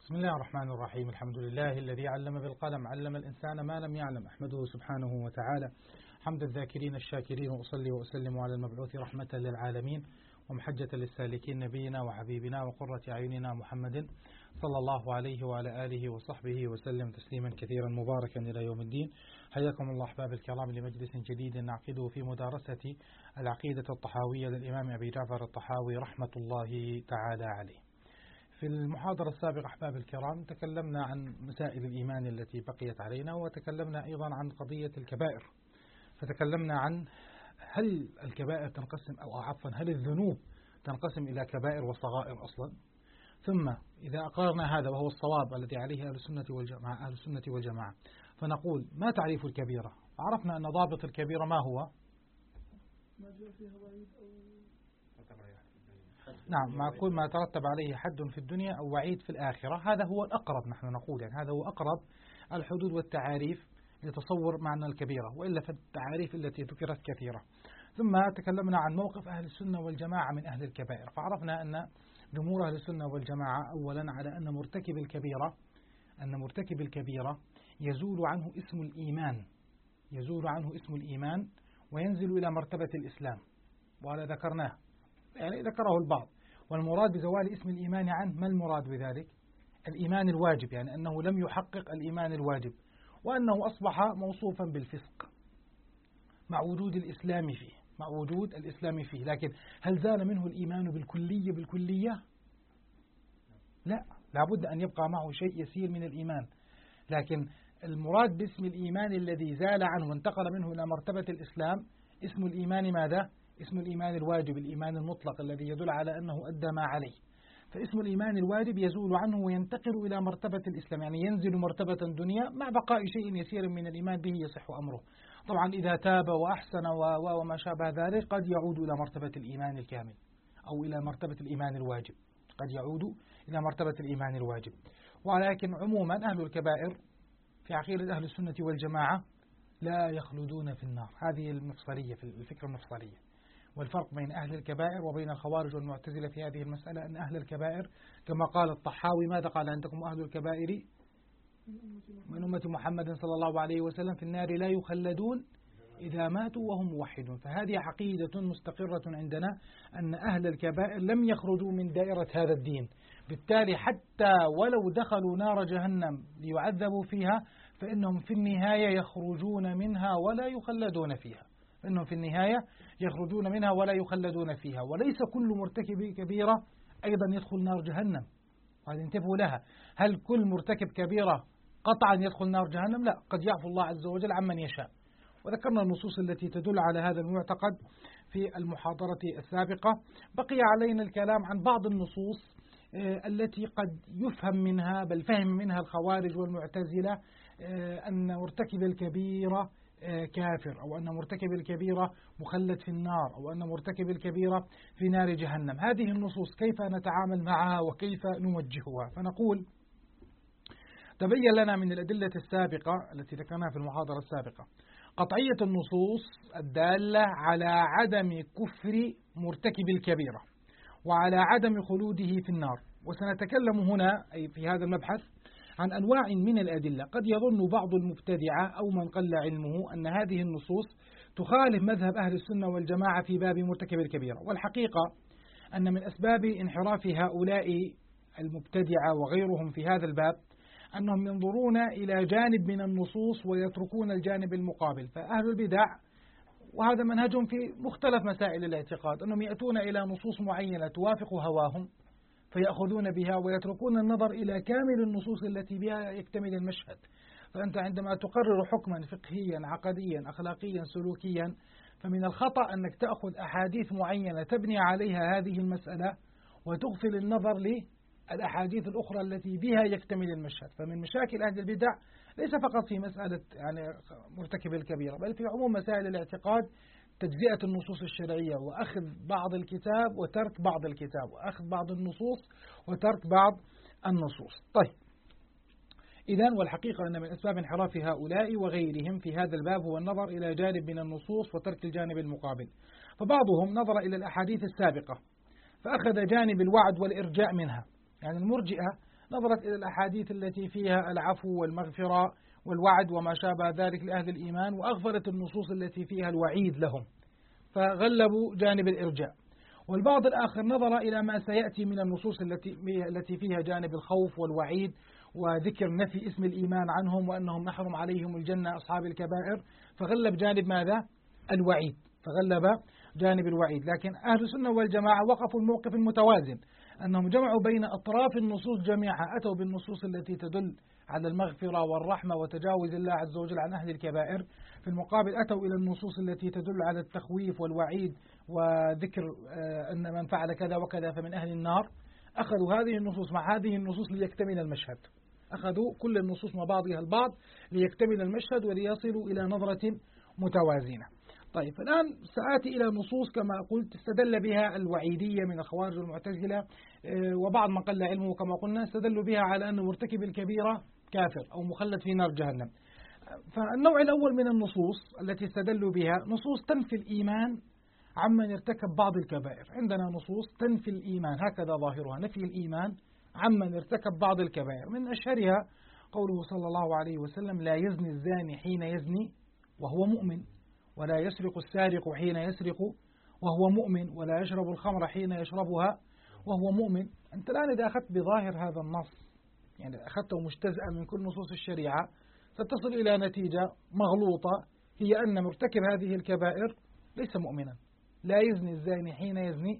بسم الله الرحمن الرحيم. الحمد لله الذي علم بالقلم، علم الإنسان ما لم يعلم، أحمده سبحانه وتعالى حمد الذاكرين الشاكرين، وأصلي وأسلم على المبعوث رحمة للعالمين ومحجة للسالكين، نبينا وحبيبنا وقرة أعيننا محمد صلى الله عليه وعلى آله وصحبه وسلم تسليما كثيرا مباركا إلى يوم الدين. حياكم الله أحباب الكرام لمجلس جديد نعقده في مدارسة العقيدة الطحاوية للإمام أبي جعفر الطحاوي رحمة الله تعالى عليه. في المحاضرة السابقة أحباب الكرام تكلمنا عن مسائل الإيمان التي بقيت علينا، وتكلمنا أيضا عن قضية الكبائر، فتكلمنا عن هل الكبائر تنقسم أو عفوا هل الذنوب تنقسم إلى كبائر وصغائر أصلا، ثم إذا أقررنا هذا وهو الصواب الذي عليه أهل السنة والجماعة فنقول ما تعريف الكبيرة؟ عرفنا أن ضابط الكبيرة ما هو؟ نعم، مع كل ما ترتب عليه حد في الدنيا أو وعيد في الآخرة. هذا هو الأقرب، نحن نقول يعني هذا هو أقرب الحدود والتعاريف لتصور معنى الكبيرة، وإلا فالتعاريف التي ذكرت كثيرة. ثم تكلمنا عن موقف أهل السنة والجماعة من أهل الكبائر، فعرفنا أن جمهور أهل السنة والجماعة أولا على أن مرتكب الكبيرة يزول عنه اسم الإيمان وينزل إلى مرتبة الإسلام، وهذا ذكرناه يعني ذكره البعض. والمراد بزوال اسم الإيمان عنه ما المراد بذلك؟ الإيمان الواجب، يعني أنه لم يحقق الإيمان الواجب، وأنه أصبح موصوفا بالفسق مع وجود الإسلام فيه. لكن هل زال منه الإيمان بالكلية؟ لا، لابد أن يبقى معه شيء يسير من الإيمان. لكن المراد باسم الإيمان الذي زال عنه وانتقل منه إلى مرتبة الإسلام اسم الإيمان ماذا؟ اسم الإيمان الواجب، الإيمان المطلق الذي يدل على أنه أدى ما عليه. فاسم الإيمان الواجب يزول عنه وينتقل إلى مرتبة الإسلام، يعني ينزل مرتبة دنيا مع بقاء شيء يسير من الإيمان به يصح أمره. طبعا إذا تاب وأحسن وما شابه ذلك قد يعود إلى مرتبة الإيمان الكامل أو إلى مرتبة الإيمان الواجب، ولكن عموما أهل الكبائر في عقيدة أهل السنة والجماعة لا يخلدون في النار. هذه المفصلية في الفكرة المفصلية، والفرق بين أهل الكبائر وبين الخوارج والمعتزلة في هذه المسألة أن أهل الكبائر كما قال الطحاوي، ماذا قال عندكم؟ أهل الكبائر من أمة محمد صلى الله عليه وسلم في النار لا يخلدون إذا ماتوا وهم موحدون. فهذه عقيدة مستقرة عندنا أن أهل الكبائر لم يخرجوا من دائرة هذا الدين، بالتالي حتى ولو دخلوا نار جهنم ليعذبوا فيها فإنهم في النهاية يخرجون منها ولا يخلدون فيها. وليس كل مرتكب كبيرة أيضا يدخل نار جهنم، وهذا انتبهوا لها. هل كل مرتكب كبيرة قطعا يدخل نار جهنم؟ لا، قد يعفو الله عز وجل عمن يشاء. وذكرنا النصوص التي تدل على هذا المعتقد في المحاضرة السابقة. بقي علينا الكلام عن بعض النصوص التي قد يفهم منها بل فهم منها الخوارج والمعتزلة أن مرتكب الكبيرة كافر، أو أن مرتكب الكبيرة مخلد في النار، أو أن مرتكب الكبيرة في نار جهنم. هذه النصوص كيف نتعامل معها وكيف نوجهها؟ فنقول تبين لنا من الأدلة السابقة التي ذكرناها في المحاضرة السابقة قطعية النصوص الدالة على عدم كفر مرتكب الكبيرة وعلى عدم خلوده في النار. وسنتكلم هنا أي في هذا المبحث عن أنواع من الأدلة. قد يظن بعض المبتدعة أو من قل علمه أن هذه النصوص تخالف مذهب أهل السنة والجماعة في باب مرتكب الكبيرة، والحقيقة أن من أسباب انحراف هؤلاء المبتدعة وغيرهم في هذا الباب أنهم ينظرون إلى جانب من النصوص ويتركون الجانب المقابل. فأهل البدع، وهذا منهجهم في مختلف مسائل الاعتقاد، أنهم يأتون إلى نصوص معينة توافق هواهم فيأخذون بها ويتركون النظر إلى كامل النصوص التي بها يكتمل المشهد. فأنت عندما تقرر حكما فقهيا عقديا أخلاقيا سلوكيا، فمن الخطأ أنك تأخذ أحاديث معينة تبني عليها هذه المسألة وتغفل النظر للأحاديث الأخرى التي بها يكتمل المشهد. فمن مشاكل أهل البدع ليس فقط في مسألة يعني مرتكب الكبيرة، بل في عموم مسائل الاعتقاد تجزئة النصوص الشرعية وأخذ بعض الكتاب وترك بعض الكتاب، وأخذ بعض النصوص وترك بعض النصوص. طيب، إذن والحقيقة أن من أسباب انحراف هؤلاء وغيرهم في هذا الباب هو النظر إلى جانب من النصوص وترك الجانب المقابل. فبعضهم نظر إلى الأحاديث السابقة فأخذ جانب الوعد والإرجاء منها، يعني المرجئة نظرت إلى الأحاديث التي فيها العفو والمغفرة والوعد وما شابه ذلك لأهل الإيمان، وأغفلت النصوص التي فيها الوعيد لهم، فغلبوا جانب الإرجاء. والبعض الآخر نظر إلى ما سيأتي من النصوص التي فيها جانب الخوف والوعيد وذكر نفي اسم الإيمان عنهم وأنهم محرم عليهم الجنة أصحاب الكبائر، فغلب جانب ماذا؟ الوعيد، فغلب جانب الوعيد. لكن أهل السنة والجماعة وقفوا الموقف المتوازن، أنهم جمعوا بين أطراف النصوص جميعها، أتوا بالنصوص التي تدل على المغفرة والرحمة وتجاوز الله عز وجل عن أهل الكبائر، في المقابل أتوا إلى النصوص التي تدل على التخويف والوعيد وذكر أن من فعل كذا وكذا فمن أهل النار. أخذوا هذه النصوص مع هذه النصوص ليكتمل المشهد، أخذوا كل النصوص مع بعضها البعض ليكتمل المشهد وليصلوا إلى نظرة متوازنة. طيب الآن سآتي إلى نصوص كما قلت استدل بها الوعيدية من الخوارج والمعتزلة، وبعض من قل علمه كما قلنا استدلوا بها على أن مرتكب الكبيرة كافر أو مخلد في نار جهنم. فالنوع الأول من النصوص التي استدلوا بها نصوص تنفي الإيمان عمن ارتكب بعض الكبائر. عندنا نصوص تنفي الإيمان، هكذا ظاهرها، نفي الإيمان عمن ارتكب بعض الكبائر. من أشهرها قوله صلى الله عليه وسلم: لا يزني الزاني حين يزني وهو مؤمن، ولا يسرق السارق حين يسرق وهو مؤمن، ولا يشرب الخمر حين يشربها وهو مؤمن. أنت الآن إذا أخذت بظاهر هذا النص، يعني أخذته مجتزأ من كل نصوص الشريعة، ستصل إلى نتيجة مغلوطة، هي أن مرتكب هذه الكبائر ليس مؤمنا. لا يزني الزاني حين يزني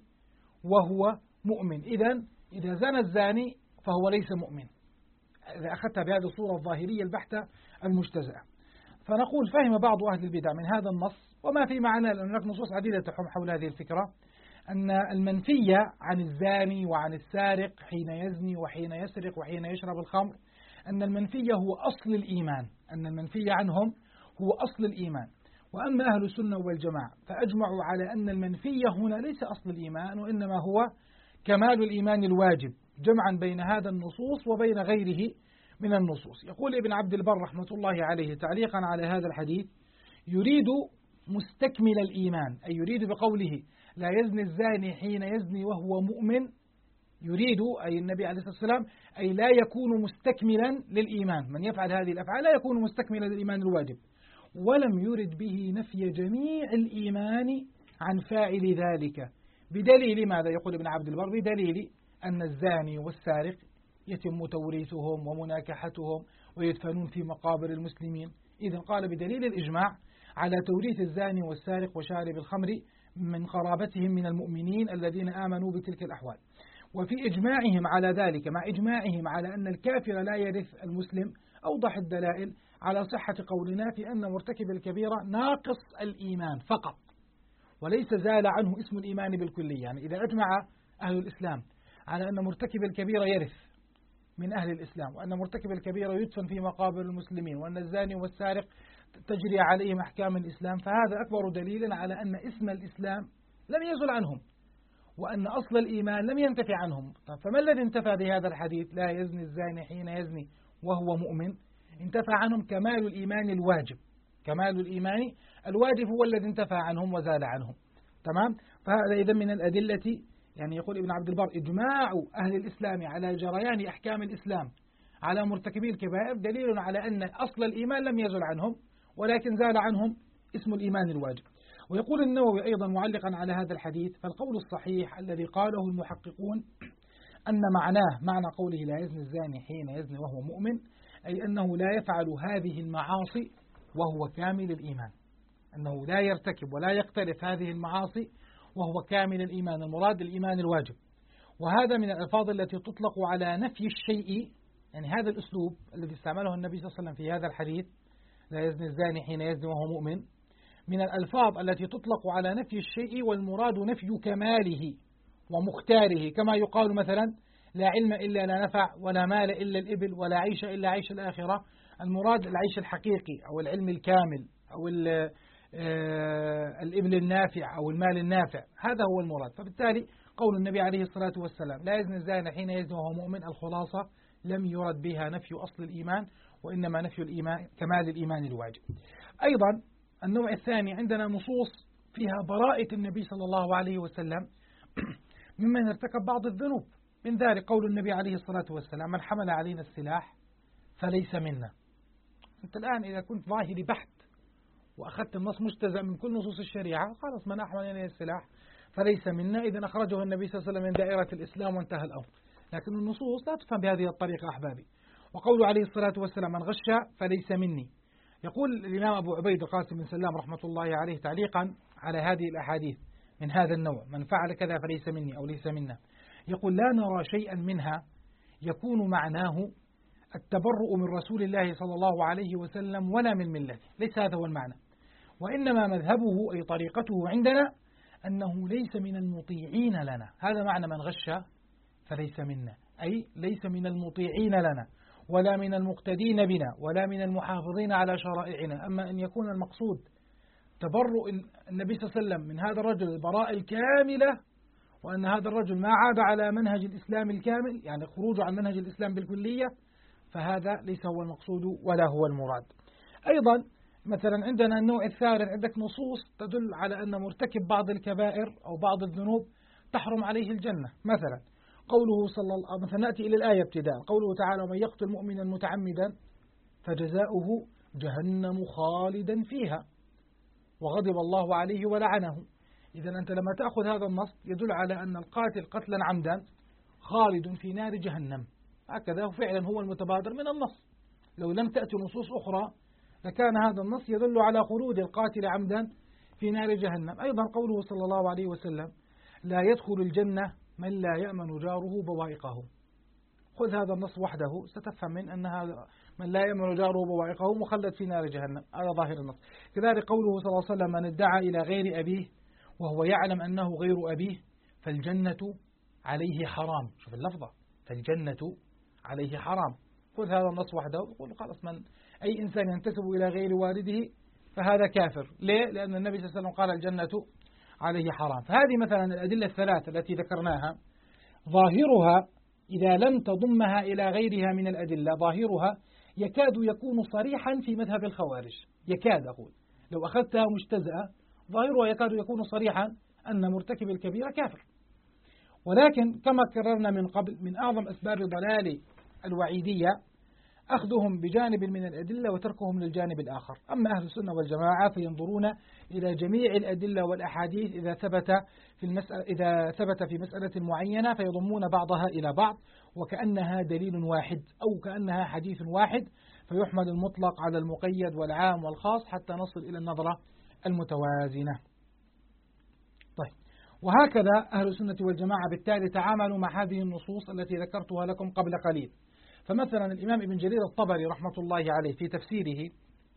وهو مؤمن، إذا زنى الزاني فهو ليس مؤمن، إذا أخذتها بهذه الصورة الظاهرية البحتة المجتزأة. فنقول فهم بعض أهل البدع من هذا النص وما في معنى، لأن هناك نصوص عديدة تحوم حول هذه الفكرة، أن المنفية عن الزاني وعن السارق حين يزني وحين يسرق وحين يشرب الخمر، أن المنفية هو أصل الإيمان، أن المنفية عنهم هو أصل الإيمان. وأما أهل السنة والجماعة فأجمعوا على أن المنفية هنا ليس أصل الإيمان، وإنما هو كمال الإيمان الواجب، جمعا بين هذا النصوص وبين غيره من النصوص. يقول ابن عبد البر رحمة الله عليه تعليقا على هذا الحديث: يريد مستكمل الإيمان، أي يريد بقوله لا يزني الزاني حين يزني وهو مؤمن، يريد أي النبي عليه الصلاة والسلام أي لا يكون مستكملا للإيمان، من يفعل هذه الأفعال لا يكون مستكملا للإيمان الواجب، ولم يرد به نفي جميع الإيمان عن فاعل ذلك. بدليل ماذا؟ يقول ابن عبد البر: بدليل أن الزاني والسارق يتم توريثهم ومناكحتهم ويدفنون في مقابر المسلمين. إذن قال بدليل الإجماع على توريث الزاني والسارق وشارب الخمر من قرابتهم من المؤمنين الذين آمنوا بتلك الأحوال. وفي إجماعهم على ذلك، مع إجماعهم على أن الكافر لا يرث المسلم، أوضح الدلائل على صحة قولنا في أن مرتكب الكبيرة ناقص الإيمان فقط، وليس زال عنه اسم الإيمان بالكلية. يعني إذا أجمع أهل الإسلام على أن مرتكب الكبيرة يرث من أهل الإسلام، وأن مرتكب الكبيرة يدفن في مقابر المسلمين، وأن الزاني والسارق تجري عليهم أحكام الإسلام، فهذا أكبر دليل على أن اسم الإسلام لم يزل عنهم، وأن أصل الإيمان لم ينتفع عنهم. فما الذي انتفع بهذا الحديث لا يزني الزاني حين يزني وهو مؤمن؟ انتفع عنهم كمال الإيمان الواجب، كمال الإيمان الواجب هو الذي انتفع عنهم وزال عنهم. تمام؟ فهذا إذن من الأدلة، يعني يقول ابن عبد البر: إجماع أهل الإسلام على جريان أحكام الإسلام على مرتكبي الكبائر دليل على أن أصل الإيمان لم يزل عنهم، ولكن زال عنهم اسم الإيمان الواجب. ويقول النووي أيضا معلقا على هذا الحديث: فالقول الصحيح الذي قاله المحققون أن معناه معنى قوله لا يزني الزاني حين يزني وهو مؤمن، أي أنه لا يفعل هذه المعاصي وهو كامل الإيمان، أنه لا يرتكب ولا يقترف هذه المعاصي وهو كامل الإيمان، المراد الإيمان الواجب. وهذا من الألفاظ التي تطلق على نفي الشيء، يعني هذا الأسلوب الذي استعمله النبي صلى الله عليه وسلم في هذا الحديث لا يزني الزاني حين يزني وهو مؤمن، من الألفاظ التي تطلق على نفي الشيء والمراد نفي كماله ومختاره، كما يقال مثلا لا علم إلا لا نفع، ولا مال إلا الإبل، ولا عيش إلا عيش الآخرة. المراد العيش الحقيقي أو العلم الكامل أو الإبل النافع أو المال النافع، هذا هو المراد. فبالتالي قول النبي عليه الصلاة والسلام لا يزني الزاني حين يزني وهو مؤمن، الخلاصة لم يرد بها نفي أصل الإيمان، وإنما نفي الإيمان كمال الإيمان الواجب. أيضا النوع الثاني، عندنا نصوص فيها براءة النبي صلى الله عليه وسلم ممن ارتكب بعض الذنوب، من ذلك قول النبي عليه الصلاة والسلام: من حمل علينا السلاح فليس منا. أنت الآن إذا كنت ظاهري بحت وأخذت النص مجتزأ من كل نصوص الشريعة، خلاص من أحمل علينا السلاح فليس منا، إذا أخرجه النبي صلى الله عليه وسلم من دائرة الإسلام وانتهى الأمر. لكن النصوص لا تفهم بهذه الطريقة أحبابي. وقول عليه الصلاة والسلام: من غش فليس مني. يقول الإمام أبو عبيد القاسم بن سلام رحمة الله عليه تعليقا على هذه الأحاديث من هذا النوع: من فعل كذا فليس مني أو ليس منا، يقول: لا نرى شيئا منها يكون معناه التبرؤ من رسول الله صلى الله عليه وسلم ولا من ملته، ليس هذا هو المعنى، وإنما مذهبه أي طريقته عندنا أنه ليس من المطيعين لنا. هذا معنى من غش فليس منا، أي ليس من المطيعين لنا ولا من المقتدين بنا ولا من المحافظين على شرائعنا. أما أن يكون المقصود تبرؤ النبي صلى الله عليه وسلم من هذا الرجل البراءة الكاملة، وأن هذا الرجل ما عاد على منهج الإسلام الكامل، يعني خروجه عن منهج الإسلام بالكلية، فهذا ليس هو المقصود ولا هو المراد. أيضا مثلا عندنا النوع الثالث، عندك نصوص تدل على أن مرتكب بعض الكبائر أو بعض الذنوب تحرم عليه الجنة. مثلا قوله صلى الله عليه وسلم، مثلا نأتي إلى الآية ابتداء، قوله تعالى: ومن يقتل مؤمنا متعمدا فجزاؤه جهنم خالدا فيها وغضب الله عليه ولعنه. إذا أنت لما تأخذ هذا النص يدل على أن القاتل قتلا عمدا خالد في نار جهنم، هكذا فعلا هو المتبادر من النص. لو لم تأتي نصوص أخرى لكان هذا النص يدل على خلود القاتل عمدا في نار جهنم. أيضا قوله صلى الله عليه وسلم: لا يدخل الجنة من لا يأمن جاره بوائقه. خذ هذا النص وحده ستفهم من أن هذا من لا يأمن جاره بوائقه مخلد في نار جهنم، هذا ظاهر النص. كذلك قوله صلى الله عليه وسلم: من ادعى إلى غير أبيه وهو يعلم أنه غير أبيه فالجنة عليه حرام. شوف اللفظة، فالجنة عليه حرام. خذ هذا النص وحده وقول خلاص من أي إنسان ينتسب إلى غير والده فهذا كافر. ليه؟ لأن النبي صلى الله عليه وسلم قال الجنة عليه حرام. فهذه مثلا الأدلة الثلاث التي ذكرناها ظاهرها إذا لم تضمها إلى غيرها من الأدلة، ظاهرها يكاد يكون صريحا في مذهب الخوارج. يكاد أقول لو أخذتها مجتزأة ظاهرها يكاد يكون صريحا أن مرتكب الكبيرة كافر. ولكن كما كررنا من قبل، من أعظم أسباب الضلال الوعيدية أخذهم بجانب من الأدلة وتركهم للجانب الآخر. أما أهل السنة والجماعة فينظرون إلى جميع الأدلة والأحاديث إذا ثبت في مسألة معينة فيضمون بعضها إلى بعض وكأنها دليل واحد أو كأنها حديث واحد، فيحمل المطلق على المقيد والعام والخاص حتى نصل إلى النظرة المتوازنة. طيب، وهكذا أهل السنة والجماعة بالتالي تعاملوا مع هذه النصوص التي ذكرتها لكم قبل قليل. فمثلا الإمام ابن جرير الطبري رحمة الله عليه في تفسيره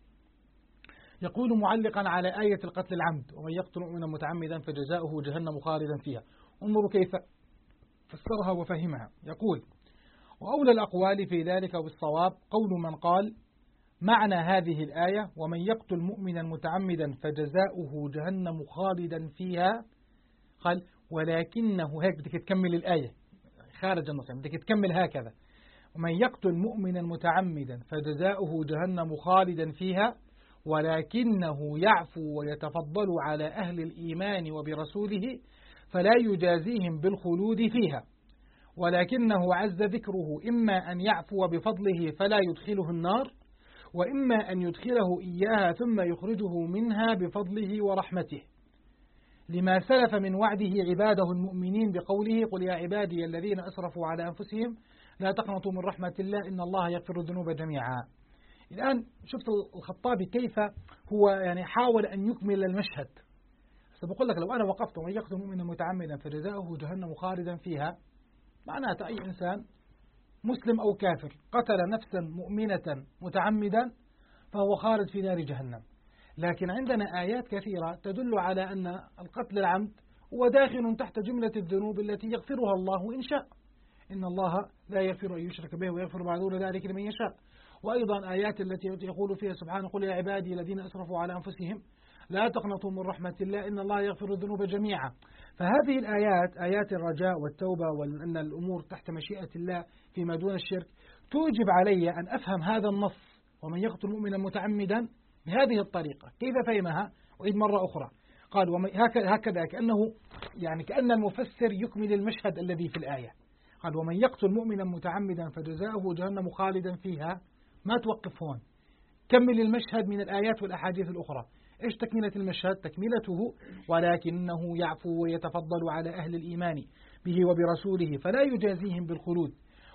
يقول معلقا على آية القتل العمد: ومن يقتل مؤمنا متعمدا فجزاؤه جهنم خالدا فيها. انظروا كيف فسرها وفهمها. يقول: وأولى الأقوال في ذلك بالصواب قول من قال معنى هذه الآية: ومن يقتل مؤمنا متعمدا فجزاؤه جهنم خالدا فيها، قال ولكنه، هيك بدك تكمل الآية خارج النص، بدك تكمل هكذا: ومن يقتل مؤمنا متعمدا فجزاؤه جهنم خالدا فيها ولكنه يعفو ويتفضل على أهل الإيمان وبرسوله فلا يجازيهم بالخلود فيها، ولكنه عز ذكره إما أن يعفو بفضله فلا يدخله النار، وإما أن يدخله إياها ثم يخرجه منها بفضله ورحمته، لما سلف من وعده عباده المؤمنين بقوله: قل يا عبادي الذين أسرفوا على أنفسهم لا تقنطوا من رحمة الله إن الله يغفر الذنوب جميعا. الآن شفت الخطابي كيف هو يعني حاول أن يكمل المشهد. سأقول لك لو أنا وقفت ومن يقتل مؤمنا متعمدا فجزاؤه جهنم خالدا فيها، معناته أي إنسان مسلم أو كافر قتل نفسا مؤمنة متعمدا فهو خالد في نار جهنم. لكن عندنا آيات كثيرة تدل على أن القتل العمد هو داخل تحت جملة الذنوب التي يغفرها الله إن شاء، إن الله لا يغفر أن يشرك به ويغفر ما دون ذلك لمن يشاء. وأيضا آيات التي يقول فيها سبحانه: قل يا عبادي الذين أسرفوا على أنفسهم لا تقنطوا من رحمة الله إن الله يغفر الذنوب جميعا. فهذه الآيات آيات الرجاء والتوبة وأن الأمور تحت مشيئة الله فيما دون الشرك توجب علي أن أفهم هذا النص: ومن يقتل مؤمنا متعمدا بهذه الطريقة. كيف فهمها؟ وإذ مرة أخرى قال هكذا كأنه يعني كأن المفسر يكمل المشهد الذي في الآية. قال ومن يقتل مؤمنا متعمدا فجزاؤه جهنم خالدا فيها. ما توقف هون، كمل المشهد من الآيات والأحاديث الأخرى. إيش تكملة المشهد؟ تكملته ولكنه يعفو ويتفضل على أهل الإيمان به وبرسوله فلا يجازيهم بالخلود،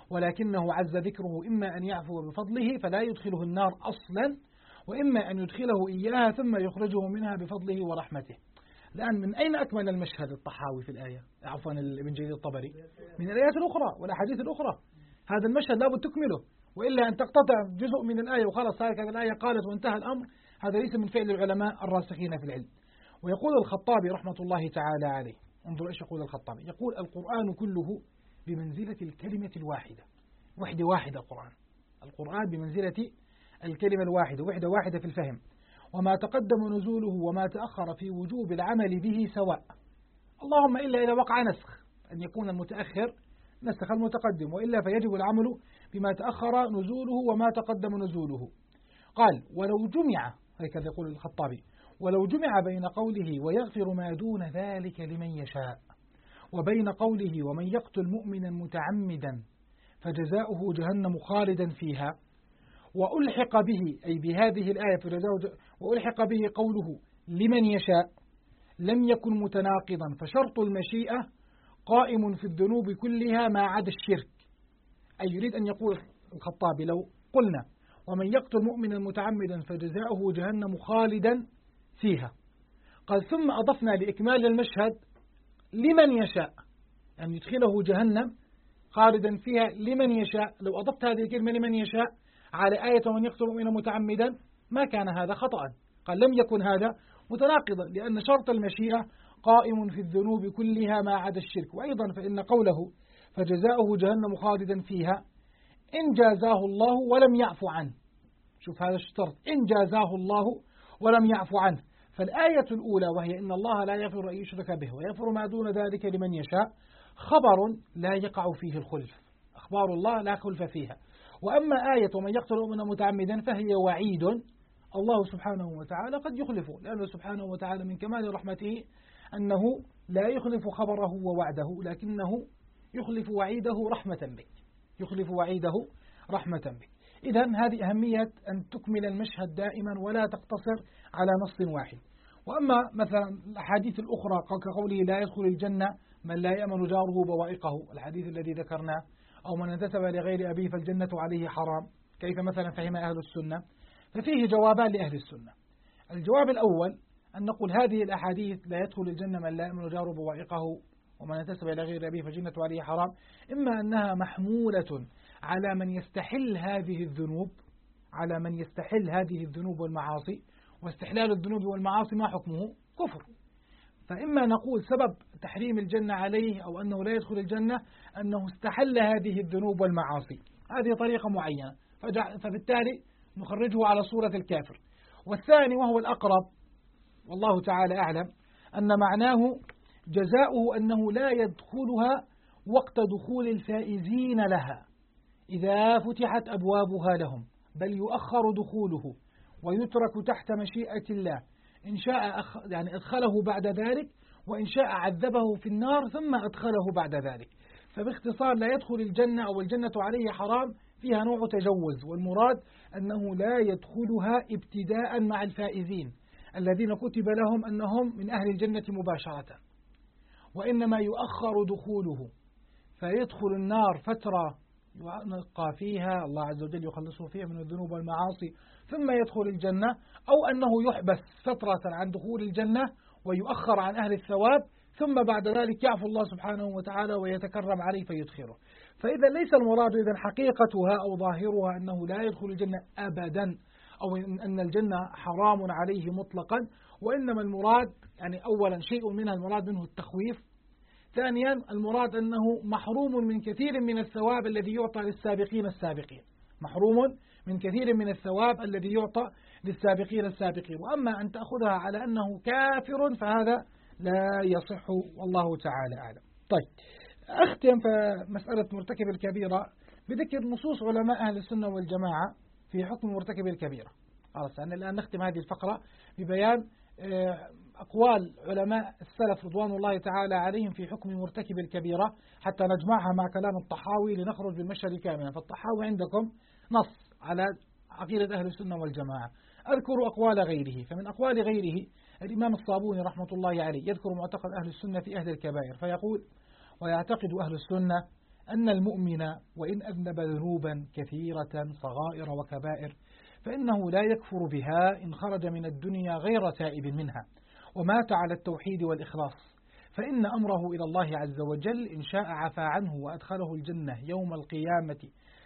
ولكنه عز ذكره إما أن يعفو بفضله فلا يدخله النار أصلا، وإما أن يدخله إياها ثم يخرجه منها بفضله ورحمته. الآن من أين أكمل المشهد الطحاوي في الآية؟ عفوا ابن جرير الطبري، من الآيات الأخرى والأحاديث الأخرى. هذا المشهد لابد تكمله، وإلا أن تقتطع جزء من الآية وخلاص هذه الآية قالت وانتهى الأمر، هذا ليس من فعل العلماء الراسخين في العلم. ويقول الخطابي رحمة الله تعالى عليه، انظر إيش يقول الخطابي، يقول القرآن كله بمنزلة الكلمة الواحدة، وحدة واحدة. القرآن بمنزلة الكلمة الواحدة، وحدة واحدة في الفهم، وما تقدم نزوله وما تأخر في وجوب العمل به سواء، اللهم إلا إذا وقع نسخ، أن يكون المتأخر نسخ المتقدم، وإلا فيجب العمل بما تأخر نزوله وما تقدم نزوله. قال ولو جمع، هكذا يقول الخطابي، ولو جمع بين قوله ويغفر ما دون ذلك لمن يشاء وبين قوله ومن يقتل مؤمنا متعمدا فجزاؤه جهنم خالدا فيها، وألحق به أي بهذه الآية وألحق به قوله لمن يشاء، لم يكن متناقضا، فشرط المشيئة قائم في الذنوب كلها ما عدا الشرك. أي يريد أن يقول الخطابي لو قلنا ومن يقتل مؤمنا متعمدا فجزاؤه جهنم خالدا فيها، قال ثم أضفنا لإكمال المشهد لمن يشاء، أن يدخله جهنم خالدا فيها لمن يشاء، لو أضفت هذه الكلمة لمن يشاء على آية ومن يقتل مؤمنا متعمدا ما كان هذا خطأ. قال لم يكن هذا متناقضا، لأن شرط المشيئة قائم في الذنوب كلها ما عدا الشرك. وأيضا فإن قوله فجزاؤه جهنم خالدا فيها إن جازاه الله ولم يعفو عنه، شوف هذا الشرط، إن جازاه الله ولم يعفو عنه. فالآية الأولى وهي إن الله لا يغفر أن يشرك به ويغفر ما دون ذلك لمن يشاء خبر لا يقع فيه الخلف، أخبار الله لا خلف فيها. وأما آية ومن يقتل مؤمنا متعمدا فهي وعيد الله سبحانه وتعالى قد يخلفه، لأنه سبحانه وتعالى من كمال رحمته أنه لا يخلف خبره ووعده، لكنه يخلف وعيده رحمة به، يخلف وعيده رحمة به. إذن هذه أهمية أن تكمل المشهد دائما ولا تقتصر على نص واحد. وأما مثلا الأحاديث الأخرى كقوله لا يدخل الجنة من لا يأمن جاره بوائقه، الحديث الذي ذكرناه، أو من انتسب لغير أبيه فالجنة عليه حرام، كيف مثلا فهم أهل السنة؟ ففيه جوابان لأهل السنة. الجواب الأول أن نقول هذه الأحاديث لا يدخل الجنة من لا يأمن جاره بوائقه ومن انتسب إلى غير أبيه فالجنة عليه حرام، إما أنها محمولة على من يستحل هذه الذنوب، على من يستحل هذه الذنوب والمعاصي، واستحلال الذنوب والمعاصي ما حكمه؟ كفر. فإما نقول سبب تحريم الجنة عليه أو أنه لا يدخل الجنة أنه استحل هذه الذنوب والمعاصي، هذه طريقة معينة، فبالتالي نخرجه على صورة الكافر. والثاني وهو الأقرب والله تعالى أعلم أن معناه جزاؤه أنه لا يدخلها وقت دخول الفائزين لها إذا فتحت أبوابها لهم، بل يؤخر دخوله ويترك تحت مشيئة الله، إن شاء يعني أدخله بعد ذلك، وإن شاء عذبه في النار ثم أدخله بعد ذلك. فباختصار لا يدخل الجنة أو الجنة عليه حرام فيها نوع تجوز، والمراد أنه لا يدخلها ابتداء مع الفائزين الذين كتب لهم أنهم من أهل الجنة مباشرة، وإنما يؤخر دخوله فيدخل النار فترة ينقى فيها الله عز وجل يخلصه فيها من الذنوب والمعاصي ثم يدخل الجنة، أو أنه يحبس فترة عن دخول الجنة ويؤخر عن أهل الثواب ثم بعد ذلك يعفو الله سبحانه وتعالى ويتكرم عليه فيدخله. فإذا ليس المراد إذن حقيقتها أو ظاهرها أنه لا يدخل الجنة أبدا، أو أن الجنة حرام عليه مطلقا، وإنما المراد يعني أولا شيء منها المراد منه التخويف، ثانيا المراد أنه محروم من كثير من الثواب الذي يعطى للسابقين السابقين، محروم من كثير من الثواب الذي يعطى للسابقين السابقين. وأما أن تأخذها على أنه كافر فهذا لا يصح والله تعالى أعلم. طيب أختم فمسألة مرتكب الكبيرة بذكر نصوص علماء أهل السنة والجماعة في حكم مرتكب الكبيرة. خلاص يعني الآن نختم هذه الفقرة ببيان أقوال علماء السلف رضوان الله تعالى عليهم في حكم مرتكب الكبيرة حتى نجمعها مع كلام الطحاوي لنخرج بالمشهد كاملا. فالطحاوي عندكم نص على عقيدة أهل السنة والجماعة. أذكر أقوال غيره. فمن أقوال غيره الإمام الصابوني رحمة الله عليه يذكر معتقد أهل السنة في أهل الكبائر فيقول: ويعتقد أهل السنة أن المؤمن وإن أذنب ذنوبا كثيرة صغائر وكبائر فإنه لا يكفر بها إن خرج من الدنيا غير تائب منها ومات على التوحيد والإخلاص، فإن أمره إلى الله عز وجل إن شاء عفى عنه وأدخله الجنة يوم القيامة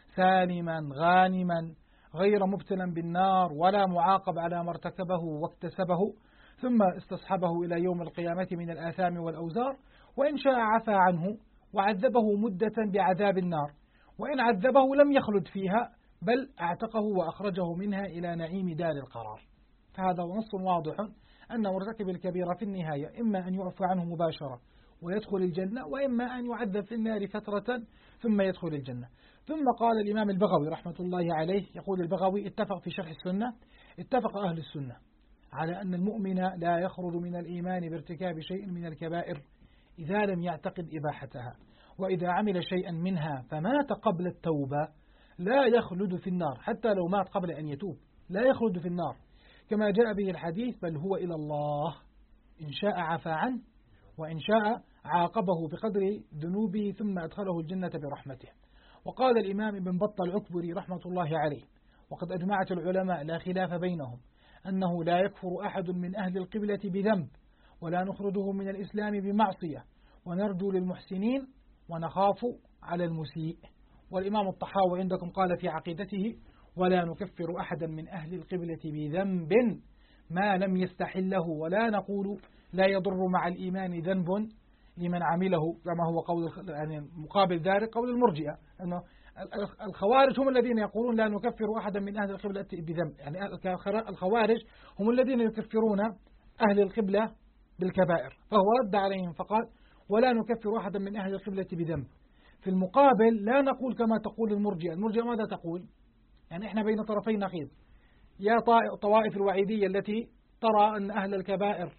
سالما غانما غير مبتلا بالنار ولا معاقب على ما ارتكبه واكتسبه، ثم استصحبه إلى يوم القيامة من الآثام والأوزار، وإن شاء عفى عنه وعذبه مدة بعذاب النار، وإن عذبه لم يخلد فيها بل اعتقه وأخرجه منها إلى نعيم دار القرار. فهذا نص واضح أن مرتكب الكبيرة في النهاية إما أن يعفى عنه مباشرة ويدخل الجنة، وإما أن يعذب في النار فترة ثم يدخل الجنة. ثم قال الإمام البغوي رحمة الله عليه، يقول البغوي: اتفق في شرح السنة، اتفق أهل السنة على أن المؤمن لا يخرج من الإيمان بارتكاب شيء من الكبائر إذا لم يعتقد إباحتها، وإذا عمل شيئا منها فمات قبل التوبة لا يخلد في النار، حتى لو مات قبل أن يتوب لا يخلد في النار، كما جاء به الحديث: بل هو إلى الله إن شاء عفى عنه وإن شاء عاقبه بقدر ذنوبه ثم أدخله الجنة برحمته. وقال الإمام ابن بطة العكبري رحمة الله عليه: وقد أجمعت العلماء لا خلاف بينهم أنه لا يكفر أحد من أهل القبلة بذنب، ولا نخرجه من الإسلام بمعصية، ونرجو للمحسنين ونخاف على المسيء. والإمام الطحاوي عندكم قال في عقيدته: ولا نكفر أحدا من أهل القبلة بذنب ما لم يستحله، ولا نقول لا يضر مع الإيمان ذنب لمن عمله، كما هو قول يعني مقابل ذلك قول المرجئة، أنه الخوارج هم الذين يقولون لا نكفر أحدا من أهل القبلة بذنب، يعني الخوارج هم الذين يكفرون أهل القبلة بالكبائر، فهو رد عليهم فقال: ولا نكفر أحدا من أهل القبلة بذنب. في المقابل لا نقول كما تقول المرجئة. المرجئة ماذا تقول؟ يعني إحنا بين طرفي نقيض، يا طوائف الوعيدية التي ترى أن أهل الكبائر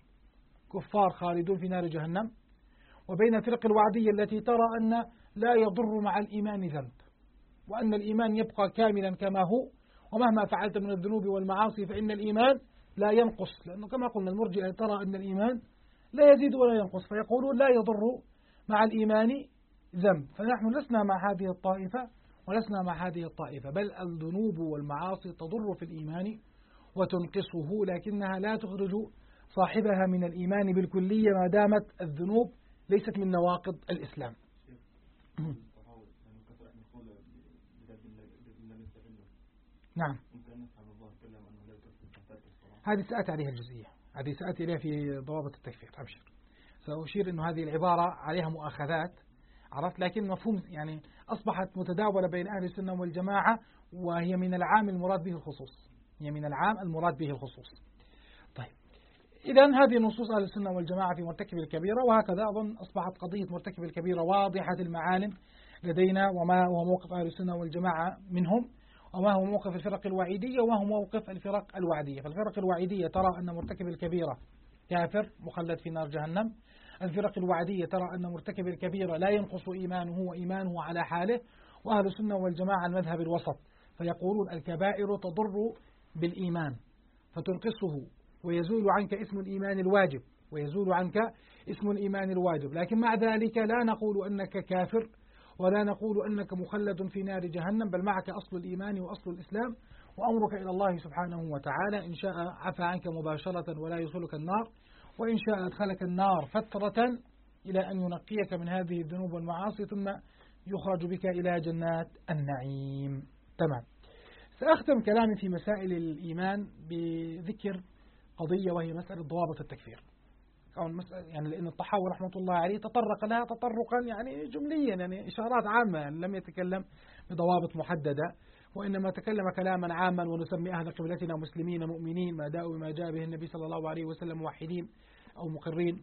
كفار خالدون في نار جهنم، وبين الفرق الوعدية التي ترى أن لا يضر مع الإيمان ذنب، وأن الإيمان يبقى كاملا كما هو، ومهما فعلت من الذنوب والمعاصي فإن الإيمان لا ينقص، لأنه كما قلنا المرجئة ترى أن الإيمان لا يزيد ولا ينقص، فيقولون لا يضر مع الإيمان ذنب. فنحن لسنا مع هذه الطائفة ولسنا مع هذه الطائفة، بل الذنوب والمعاصي تضر في الإيمان وتنقصه، لكنها لا تخرج صاحبها من الإيمان بالكلية ما دامت الذنوب ليست من نواقض الإسلام. نعم، هذه سأتي عليها الجزئية، هذه سأتي إليها في ضوابط التكفير. أبشر، سأشير أنه هذه العبارة عليها مؤاخذات، عرفت، لكن مفهوم يعني أصبحت متداولة بين أهل السنة والجماعة، وهي من العام المراد به الخصوص، هي من العام المراد به الخصوص. طيب، إذن هذه نصوص أهل السنة والجماعة في مرتكب الكبيرة، وهكذا أظن أصبحت قضية مرتكب الكبيرة واضحة المعالم لدينا، وما هو موقف أهل السنة والجماعة منهم، وما هو موقف الفرق الوعيدية، وما هو موقف الفرق الوعدية. فالفرق الوعيدية ترى أن مرتكب الكبيرة كافر مخلد في نار جهنم، الفرق الوعدية ترى أن مرتكب الكبيرة لا ينقص إيمانه وإيمانه على حاله، وأهل السنة والجماعة المذهب الوسط، فيقولون الكبائر تضر بالإيمان فتنقصه، ويزول عنك اسم الإيمان الواجب، ويزول عنك اسم الإيمان الواجب، لكن مع ذلك لا نقول أنك كافر، ولا نقول أنك مخلد في نار جهنم، بل معك أصل الإيمان وأصل الإسلام، وأمرك إلى الله سبحانه وتعالى، إن شاء عفى عنك مباشرة ولا يدخلك النار، وإن شاء أدخلك النار فترة إلى أن ينقيك من هذه الذنوب والمعاصي، ثم يخرج بك إلى جنات النعيم. تمام. سأختم كلامي في مسائل الإيمان بذكر قضية، وهي مسألة ضوابط التكفير، يعني لأن الطحاوي رحمة الله عليه تطرق لها تطرقا يعني جمليا، يعني إشارات عامة، يعني لم يتكلم بضوابط محددة، وإنما تكلم كلاما عاما: ونسمي أهل قبلتنا مسلمين مؤمنين ما داءوا بما جاء به النبي صلى الله عليه وسلم موحدين أو مقرين.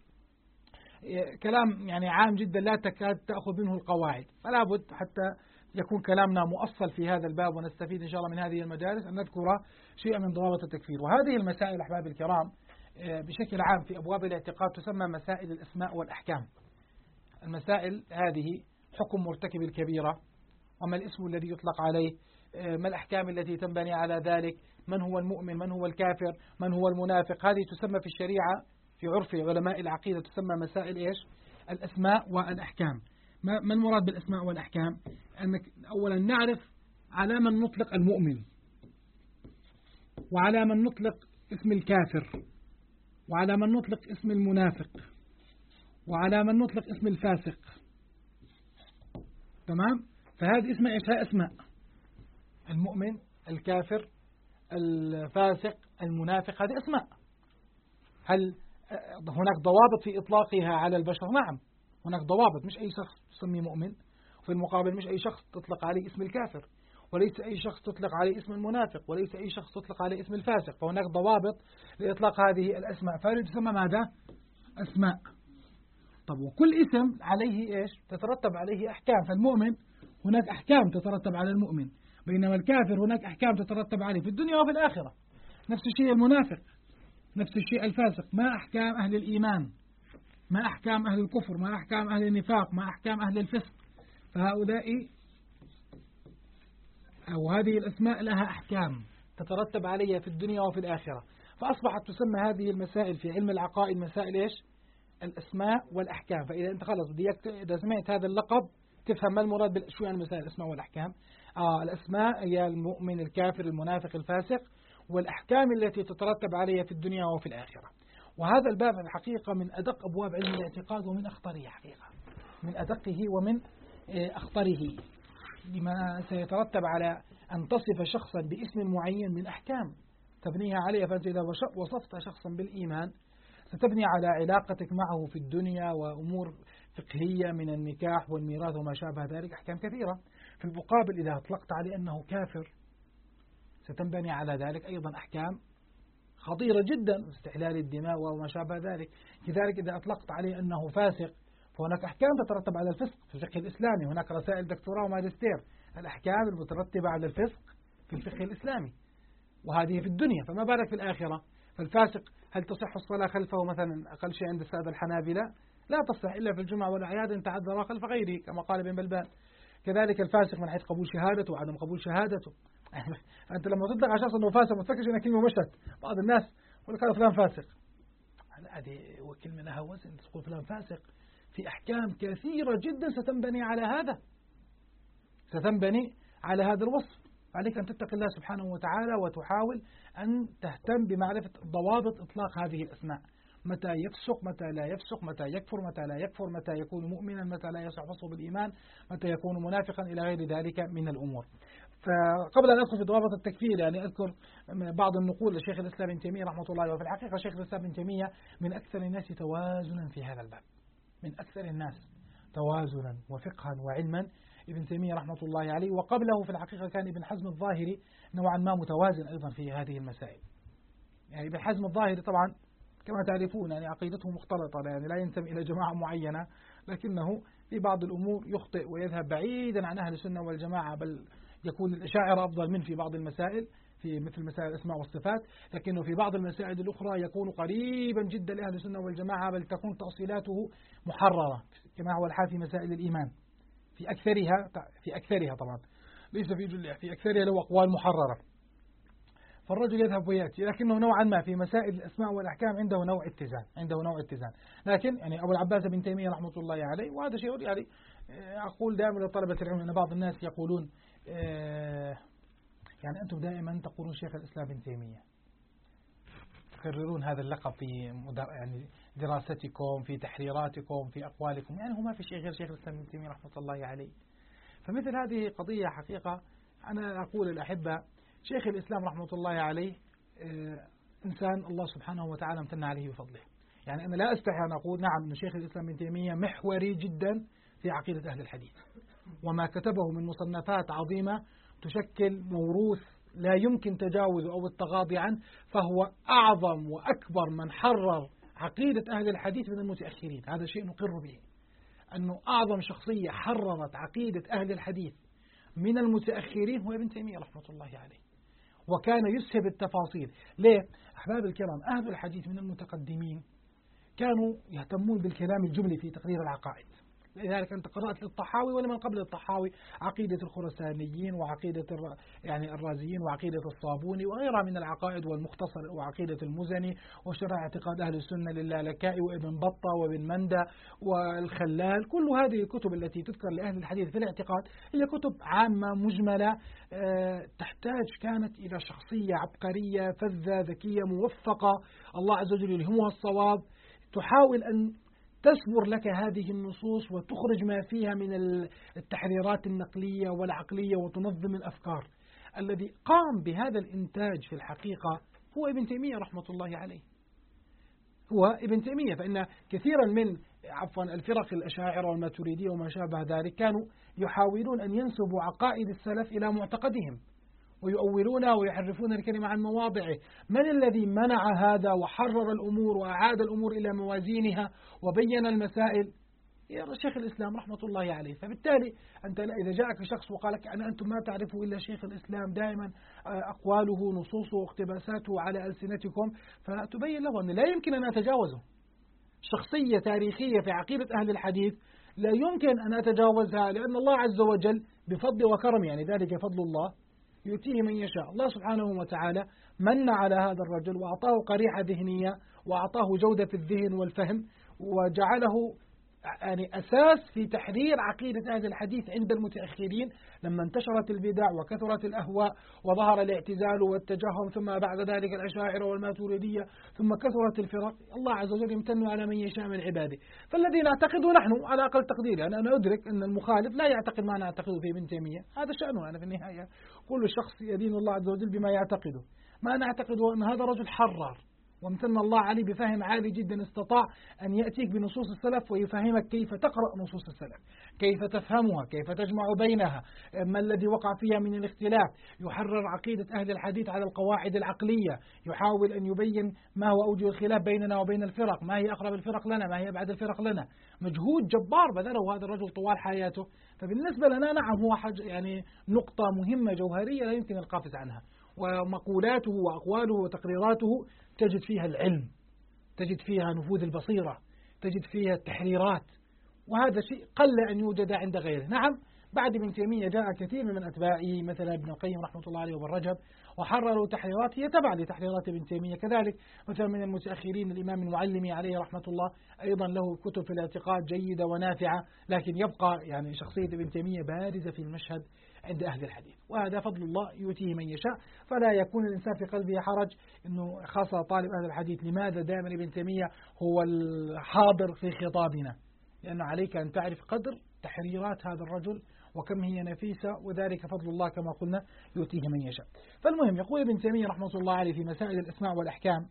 كلام يعني عام جدا لا تكاد تأخذ منه القواعد، فلا بد حتى يكون كلامنا مؤصل في هذا الباب، ونستفيد إن شاء الله من هذه المجالس أن نذكر شيئا من ضوابط التكفير. وهذه المسائل أحباب الكرام بشكل عام في أبواب الاعتقاد تسمى مسائل الأسماء والأحكام. المسائل هذه حكم مرتكب الكبيرة، وما الاسم الذي يطلق عليه، ما الأحكام التي تنبني على ذلك، من هو المؤمن، من هو الكافر، من هو المنافق. هذه تسمى في الشريعة في عرف علماء العقيدة تسمى مسائل إيش؟ الأسماء والأحكام. ما المراد بالأسماء والأحكام؟ أنك أولا نعرف على من نطلق المؤمن، وعلى من نطلق اسم الكافر، وعلى من نطلق اسم المنافق، وعلى من نطلق اسم الفاسق. تمام؟ فهذه اسمها إيش؟ أسماء: المؤمن، الكافر، الفاسق، المنافق. هذه أسماء. هل هناك ضوابط في إطلاقها على البشر؟ نعم، هناك ضوابط. مش أي شخص تسميه مؤمن، وفي المقابل مش أي شخص تطلق عليه اسم الكافر، وليس أي شخص تطلق عليه اسم المنافق، وليس أي شخص تطلق عليه اسم الفاسق. فهناك ضوابط لإطلاق هذه الأسماء، فهذه تسمى ماذا؟ أسماء. طب وكل اسم عليه إيش؟ تترتب عليه أحكام. فالمؤمن هناك أحكام تترتب على المؤمن، بينما الكافر هناك أحكام تترتب عليه في الدنيا وفي الآخرة. نفس الشيء المنافق، نفس الشيء الفاسق. ما أحكام أهل الإيمان، ما أحكام أهل الكفر، ما أحكام أهل النفاق، ما أحكام أهل الفسق. فهؤلاء أو هذه الأسماء لها أحكام تترتب عليها في الدنيا وفي الآخرة. فأصبحت تسمى هذه المسائل في علم العقائد مسائل إيش؟ الأسماء والأحكام. فإذا أنت خلص إذا سمعت هذا اللقب تفهم ما المراد شو يعني مسائل الأسماء والأحكام. الأسماء هي المؤمن، الكافر، المنافق، الفاسق، والأحكام التي تترتب عليها في الدنيا وفي الآخرة. وهذا الباب الحقيقة من أدق أبواب علم الاعتقاد ومن أخطره حقيقة، من أدقه ومن أخطره، لما سيترتب على أن تصف شخصا باسم معين من أحكام تبنيها عليه. فأنت إذا وصفت شخصا بالإيمان ستبني على علاقتك معه في الدنيا وأمور فقهية من النكاح والميراث وما شابه ذلك، أحكام كثيرة. في المقابل إذا أطلقت عليه أنه كافر ستنبني على ذلك أيضا أحكام خطيرة جدا، استحلال الدماء وما شابه ذلك. كذلك إذا أطلقت عليه أنه فاسق فهناك أحكام تترتب على الفسق في الفقه الإسلامي. هناك رسائل دكتوراه وماجستير الأحكام المترتبة على الفسق في الفقه الإسلامي، وهذه في الدنيا، فما بالك في الآخرة. فالفاسق هل تصح الصلاة خلفه مثلا؟ أقل شيء عند السادة الحنابلة لا تصح إلا في الجمعة والأعياد إن تعذر خلف غيره كما قال ابن بلبان. كذلك الفاسق من حيث قبول شهادته وعدم قبول شهادته. أنت لما تطلق على شخص أنه فاسق ما تفكرش إنها كلمة مشت. بعض الناس يقول لك هذا فلان فاسق، هذه كلمة لها وزن. تقول فلان فاسق في أحكام كثيرة جدا ستنبني على هذا، ستنبني على هذا الوصف. عليك أن تتقي الله سبحانه وتعالى وتحاول أن تهتم بمعرفة ضوابط إطلاق هذه الأسماء. متى يفسق، متى لا يفسق، متى يكفر، متى لا يكفر، متى يكون مؤمنا، متى لا يصح وصفه بالإيمان، متى يكون منافقا، إلى غير ذلك من الأمور. فقبل أن أدخل في ضوابط التكفير يعني أذكر بعض النقول لشيخ الإسلام ابن تيمية رحمة الله. وفي الحقيقة شيخ الإسلام ابن تيمية من أكثر الناس توازنا في هذا الباب، من أكثر الناس توازنا وفقها وعلما ابن تيمية رحمة الله عليه. وقبله في الحقيقة كان ابن حزم الظاهري نوعا ما متوازن أيضا في هذه المسائل. يعني ابن حزم الظاهري طبعا كما تعرفون يعني عقيدته مختلطة، يعني لا ينتمي إلى جماعة معينة، لكنه في بعض الأمور يخطئ ويذهب بعيدا عن أهل السنة والجماعة، بل يكون الأشاعرة أفضل منه في بعض المسائل، في مثل مسائل الأسماء والصفات، لكنه في بعض المسائل الأخرى يكون قريبا جدا لأهل السنة والجماعة، بل تكون تأصيلاته محررة كما هو الحال في مسائل الإيمان. في أكثرها طبعا، ليس في جلها، في أكثرها له أقوال محررة. فالرجل يذهب ويأتي، لكنه نوعا ما في مسائل الأسماء والأحكام عنده نوع اتزان. لكن يعني أبو العباس بن تيمية رحمة الله عليه، وهذا شيء يعني أقول دائما لطلبة العلم أن بعض الناس يقولون يعني أنتم دائما تقولون شيخ الإسلام ابن تيمية، تكررون هذا اللقب في يعني دراستكم، في تحريراتكم، في أقوالكم، يعني هو ما في شيء غير شيخ الإسلام ابن تيمية رحمة الله عليه. فمثل هذه قضية حقيقة أنا أقول الأحبة شيخ الإسلام رحمة الله عليه إنسان الله سبحانه وتعالى امتن عليه بفضله. يعني أنا لا أستحي أن أقول نعم أن شيخ الإسلام ابن تيمية محوري جدا في عقيدة أهل الحديث، وما كتبه من مصنفات عظيمة تشكل موروث لا يمكن تجاوزه أو التغاضي عنه، فهو أعظم وأكبر من حرر عقيدة أهل الحديث من المتأخرين. هذا شيء نقر به، أنه أعظم شخصية حررت عقيدة أهل الحديث من المتأخرين هو ابن تيمية رحمة الله عليه. وكان يسهب التفاصيل. ليه؟ أحباب الكرام، أهل الحديث من المتقدمين كانوا يهتمون بالكلام الجملي في تقرير العقائد. لذلك أنت قرأت للطحاوي ولمن قبل الطحاوي عقيدة الخرسانيين وعقيدة يعني الرازيين وعقيدة الصابوني وغيرها من العقائد، والمختصر وعقيدة المزني وشرح اعتقاد أهل السنة للالكائي وابن بطة وابن مندى والخلال. كل هذه الكتب التي تذكر لأهل الحديث في الاعتقاد هي كتب عامة مجملة، تحتاج كانت إلى شخصية عبقرية فذة ذكية موفقة الله عز وجل يلهمها الصواب، تحاول أن تسبر لك هذه النصوص وتخرج ما فيها من التحريرات النقلية والعقلية وتنظم الأفكار. الذي قام بهذا الإنتاج في الحقيقة هو ابن تيمية رحمة الله عليه، هو ابن تيمية. فإن كثيرا من الفرق الأشاعرة والماتريدية وما شابه ذلك كانوا يحاولون أن ينسبوا عقائد السلف إلى معتقدهم ويؤولونها ويحرفون الكلمة عن مواضعه. من الذي منع هذا وحرر الأمور وأعاد الأمور إلى موازينها وبين المسائل؟ يا شيخ الإسلام رحمة الله عليه. فبالتالي أنت إذا جاءك شخص وقال لك أنتم ما تعرفوا إلا شيخ الإسلام، دائما أقواله نصوصه واقتباساته على ألسنتكم، فتبين له أن لا يمكن أن أتجاوزه. شخصية تاريخية في عقيدة أهل الحديث لا يمكن أن أتجاوزها، لأن الله عز وجل بفضل وكرم، يعني ذلك فضل الله يؤتيه من يشاء. الله سبحانه وتعالى من على هذا الرجل وأعطاه قريحة ذهنية وأعطاه جودة في الذهن والفهم، وجعله يعني أساس في تحرير عقيدة أهل الحديث عند المتأخرين لما انتشرت البدع وكثرت الأهواء وظهر الاعتزال والتجهم، ثم بعد ذلك الأشاعرة والماتريدية، ثم كثرت الفرق. الله عز وجل يمتن على من يشاء من عباده. فالذي نعتقده نحن على أقل تقدير، يعني أنا أدرك أن المخالف لا يعتقد ما نعتقده في ابن تيمية، هذا شأنه. أنا في النهاية كل شخص يدين الله عز وجل بما يعتقده. ما نعتقده أن هذا رجل حرار وامتن الله عليه بفهم عالي جدا، استطاع أن يأتيك بنصوص السلف ويفهمك كيف تقرأ نصوص السلف، كيف تفهمها، كيف تجمع بينها، ما الذي وقع فيها من الاختلاف. يحرر عقيدة أهل الحديث على القواعد العقلية، يحاول أن يبين ما هو أوجه الخلاف بيننا وبين الفرق، ما هي أقرب الفرق لنا، ما هي أبعد الفرق لنا. مجهود جبار بذله هذا الرجل طوال حياته. فبالنسبة لنا نعم هو يعني نقطة مهمة جوهرية لا يمكن القفز عنها. ومقولاته وأقواله وتقريراته تجد فيها العلم، تجد فيها نفوذ البصيرة، تجد فيها التحريرات، وهذا شيء قل أن يوجد عند غيره. نعم بعد ابن تيمية جاء كثير من أتباعه مثلا ابن القيم رحمة الله عليه وابن رجب وحرروا تحريرات هي تبع لتحريرات ابن تيمية. كذلك مثلا من المتأخرين الإمام المعلمي عليه رحمة الله أيضا له كتب في الاعتقاد جيدة ونافعة، لكن يبقى يعني شخصية ابن تيمية بارزة في المشهد عند أهل الحديث، وهذا فضل الله يؤتيه من يشاء. فلا يكون الإنسان في قلبه حرج أنه خاصة طالب أهل الحديث لماذا دائما ابن تيمية هو الحاضر في خطابنا، لأنه عليك أن تعرف قدر تحريرات هذا الرجل وكم هي نفيسة، وذلك فضل الله كما قلنا يؤتيه من يشاء. فالمهم يقول ابن تيمية رحمة الله عليه في مسائل الأسماء والأحكام،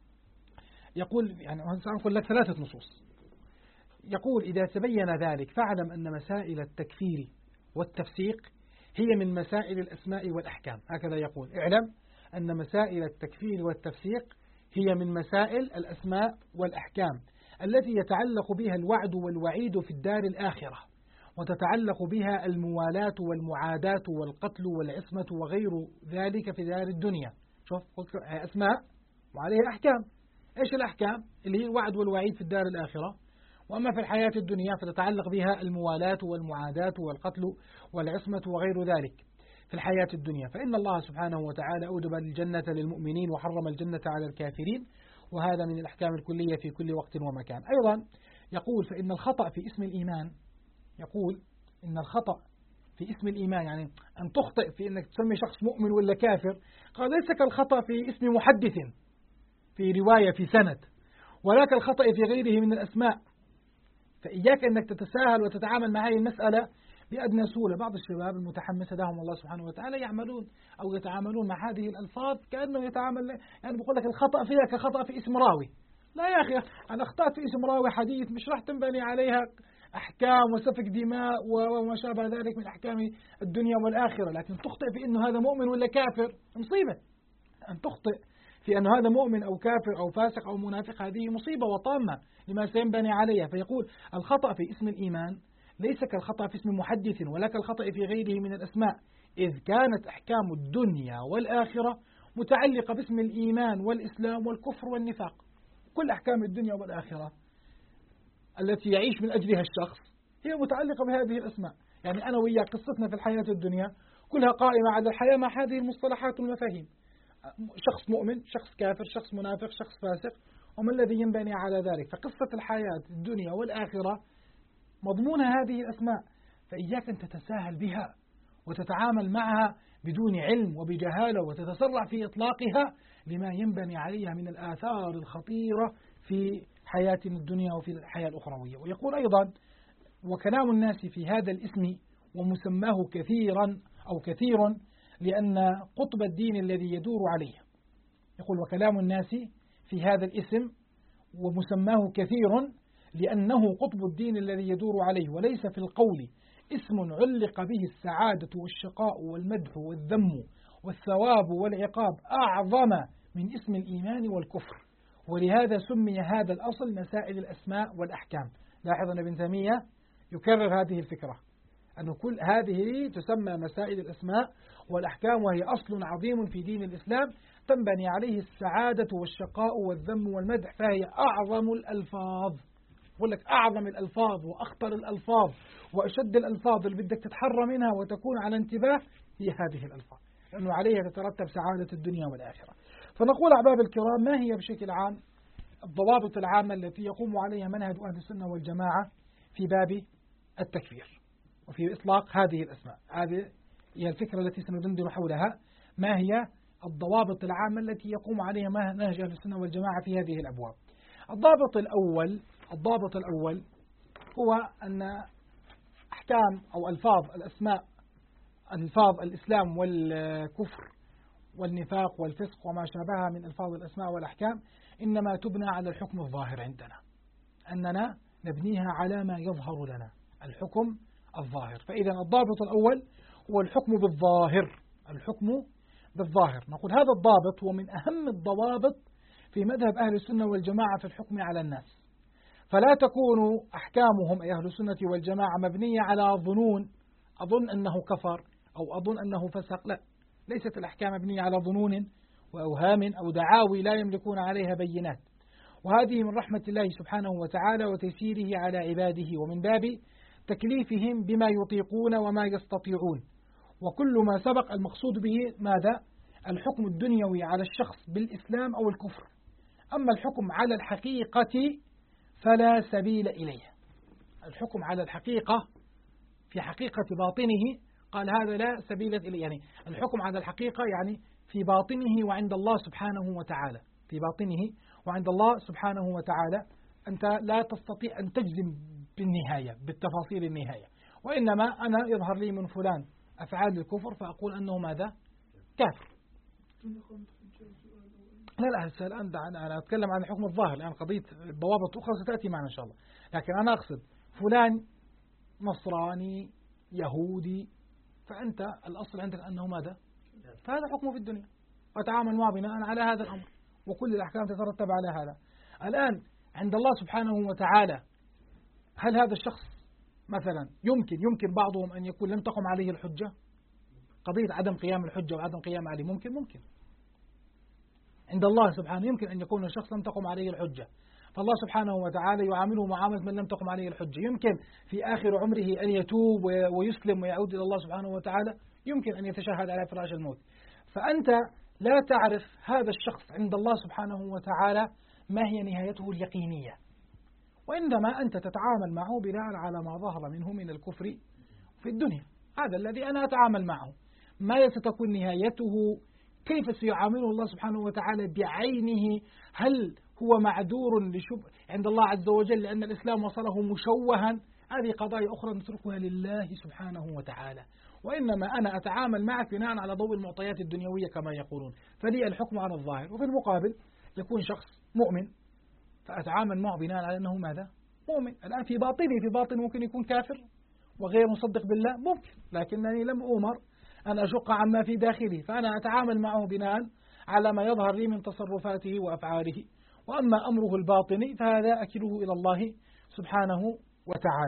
يقول يعني سأنقل لك 3 نصوص. يقول إذا تبين ذلك فاعلم أن مسائل التكفير والتفسيق هي من مسائل الأسماء والأحكام. هكذا يقول: اعلم أن مسائل التكفير والتفسيق هي من مسائل الأسماء والأحكام التي يتعلق بها الوعد والوعيد في الدار الآخرة، وتتعلق بها الموالاة والمعاداة والقتل والعصمة وغير ذلك في دار الدنيا. شوف أسماء وعليها أحكام. إيش الأحكام؟ اللي هي الوعد والوعيد في الدار الآخرة. وأما في الحياة الدنيا فتتعلق بها الموالاة والمعاداة والقتل والعصمة وغير ذلك في الحياة الدنيا. فإن الله سبحانه وتعالى أوجب الجنة للمؤمنين وحرم الجنة على الكافرين، وهذا من الأحكام الكلية في كل وقت ومكان. أيضا يقول فإن الخطأ في اسم الإيمان، يقول إن الخطأ في اسم الإيمان يعني أن تخطئ في أنك تسمي شخص مؤمن ولا كافر، قال ليس كالخطأ في اسم محدث في رواية في سند، ولا كالخطأ في غيره من الأسماء. فإياك أنك تتساهل وتتعامل مع هذه المسألة بأدنى سهولة. بعض الشباب المتحمسة لهم الله سبحانه وتعالى يعملون أو يتعاملون مع هذه الألفاظ كأنه يتعامل، يعني بيقول لك الخطأ فيها كخطأ في اسم راوي. لا يا أخي، أنا أخطأت في اسم راوي حديث مش راح تنبني عليها أحكام وسفك دماء وما شابه ذلك من أحكام الدنيا والآخرة. لكن تخطئ في أنه هذا مؤمن ولا كافر مصيبة. أن تخطئ في أن هذا مؤمن أو كافر أو فاسق أو منافق هذه مصيبة وطامة لما سينبني عليها. فيقول الخطأ في اسم الإيمان ليس كالخطأ في اسم محدث ولا كالخطأ في غيره من الأسماء، إذ كانت أحكام الدنيا والآخرة متعلقة باسم الإيمان والإسلام والكفر والنفاق. كل أحكام الدنيا والآخرة التي يعيش من أجلها الشخص هي متعلقة بهذه الأسماء. يعني أنا وياك قصتنا في الحياة الدنيا كلها قائمة على الحياة مع هذه المصطلحات والمفاهيم: شخص مؤمن، شخص كافر، شخص منافق، شخص فاسق، وما الذي ينبني على ذلك. فقصة الحياة الدنيا والآخرة مضمون هذه الأسماء، فإياك أن تتساهل بها وتتعامل معها بدون علم وبجهالة وتتسرع في إطلاقها لما ينبني عليها من الآثار الخطيرة في حياتنا الدنيا وفي الحياة الأخروية. ويقول أيضا: وكلام الناس في هذا الاسم ومسماه كثير لأن قطب الدين الذي يدور عليه. يقول: وكلام الناس في هذا الاسم ومسماه كثير لأنه قطب الدين الذي يدور عليه، وليس في القول اسم علق به السعادة والشقاء والمدح والذم والثواب والعقاب أعظم من اسم الإيمان والكفر، ولهذا سمي هذا الأصل مسائل الأسماء والأحكام. لاحظ أن ابن تيمية يكرر هذه الفكرة، أن كل هذه تسمى مسائل الأسماء والأحكام، وهي أصل عظيم في دين الإسلام تنبني عليه السعادة والشقاء والذم والمدح، فهي أعظم الألفاظ. يقول لك أعظم الألفاظ وأخطر الألفاظ وأشد الألفاظ اللي بدك تتحرى منها وتكون على انتباه هي هذه الألفاظ، لأنه عليها تترتب سعادة الدنيا والآخرة. فنقول أحباب الكرام: ما هي بشكل عام الضوابط العامة التي يقوم عليها منهج أهل السنة والجماعة في باب التكفير وفي إطلاق هذه الأسماء؟ هذه هي الفكرة التي سندندن حولها. ما هي الضوابط العامة التي يقوم عليها منهج أهل السنة والجماعة في هذه الأبواب؟ الضابط الأول هو أن أحكام أو ألفاظ الأسماء، ألفاظ الإسلام والكفر والنفاق والفسق وما شابهها من ألفاظ الأسماء والأحكام إنما تبنى على الحكم الظاهر عندنا، أننا نبنيها على ما يظهر لنا، الحكم الظاهر. فإذا الضابط الأول هو الحكم بالظاهر. نقول هذا الضابط هو من أهم الضوابط في مذهب أهل السنة والجماعة في الحكم على الناس. فلا تكون أحكامهم أي أهل السنة والجماعة مبنية على ظنون، أظن أنه كفر أو أظن أنه فسق. لا، ليست الأحكام مبنية على ظنون وأوهام أو دعاوي لا يملكون عليها بينات، وهذه من رحمة الله سبحانه وتعالى وتيسيره على عباده، ومن باب تكليفهم بما يطيقون وما يستطيعون. وكل ما سبق المقصود به ماذا؟ الحكم الدنيوي على الشخص بالإسلام أو الكفر. أما الحكم على الحقيقة فلا سبيل إليه. الحكم على الحقيقة في حقيقة باطنه قال هذا لا سبيل إليه، يعني الحكم على الحقيقة يعني في باطنه وعند الله سبحانه وتعالى، في باطنه وعند الله سبحانه وتعالى أنت لا تستطيع أن تجزم بالنهاية بالتفاصيل النهاية، وإنما أنا يظهر لي من فلان أفعال الكفر فأقول أنه ماذا؟ كافر. لا الآن أنا أتكلم عن الحكم الظاهر، الآن قضية الضوابط الأخرى ستأتي معنا إن شاء الله، لكن أنا أقصد فلان نصراني يهودي، فأنت الأصل عندك أنه ماذا؟ فهذا حكمه في الدنيا وتعامل معه بناء على هذا الأمر، وكل الأحكام تترتب على هذا. الآن عند الله سبحانه وتعالى هل هذا الشخص مثلا يمكن بعضهم أن يكون لم تقم عليه الحجة؟ قضية عدم قيام الحجة وعدم قيام عليه ممكن عند الله سبحانه يمكن أن يكون الشخص لم تقم عليه الحجة، فالله سبحانه وتعالى يعامله معاملة من لم تقم عليه الحجة. يمكن في آخر عمره أن يتوب ويسلم ويعود إلى الله سبحانه وتعالى، يمكن أن يتشهد على فراش الموت. فأنت لا تعرف هذا الشخص عند الله سبحانه وتعالى ما هي نهايته اليقينية، وإنما أنت تتعامل معه بناء على ما ظهر منه من الكفر في الدنيا. هذا الذي أنا أتعامل معه، ما ستكون نهايته، كيف سيعامله الله سبحانه وتعالى بعينه، هل هو معذور عند الله عز وجل لأن الإسلام وصله مشوها، هذه قضايا أخرى نتركها لله سبحانه وتعالى، وإنما أنا أتعامل معك بناء على ضوء المعطيات الدنيوية كما يقولون، فلي الحكم على الظاهر. وفي المقابل يكون شخص مؤمن فأتعامل معه بناء على أنه ماذا؟ مؤمن. الآن في باطن ممكن يكون كافر وغير مصدق بالله ممكن، لكنني لم أؤمر أن أشق عما في داخله، فأنا أتعامل معه بناء على ما يظهر لي من تصرفاته وأفعاله، وأما أمره الباطني فهذا أكله إلى الله سبحانه وتعالى.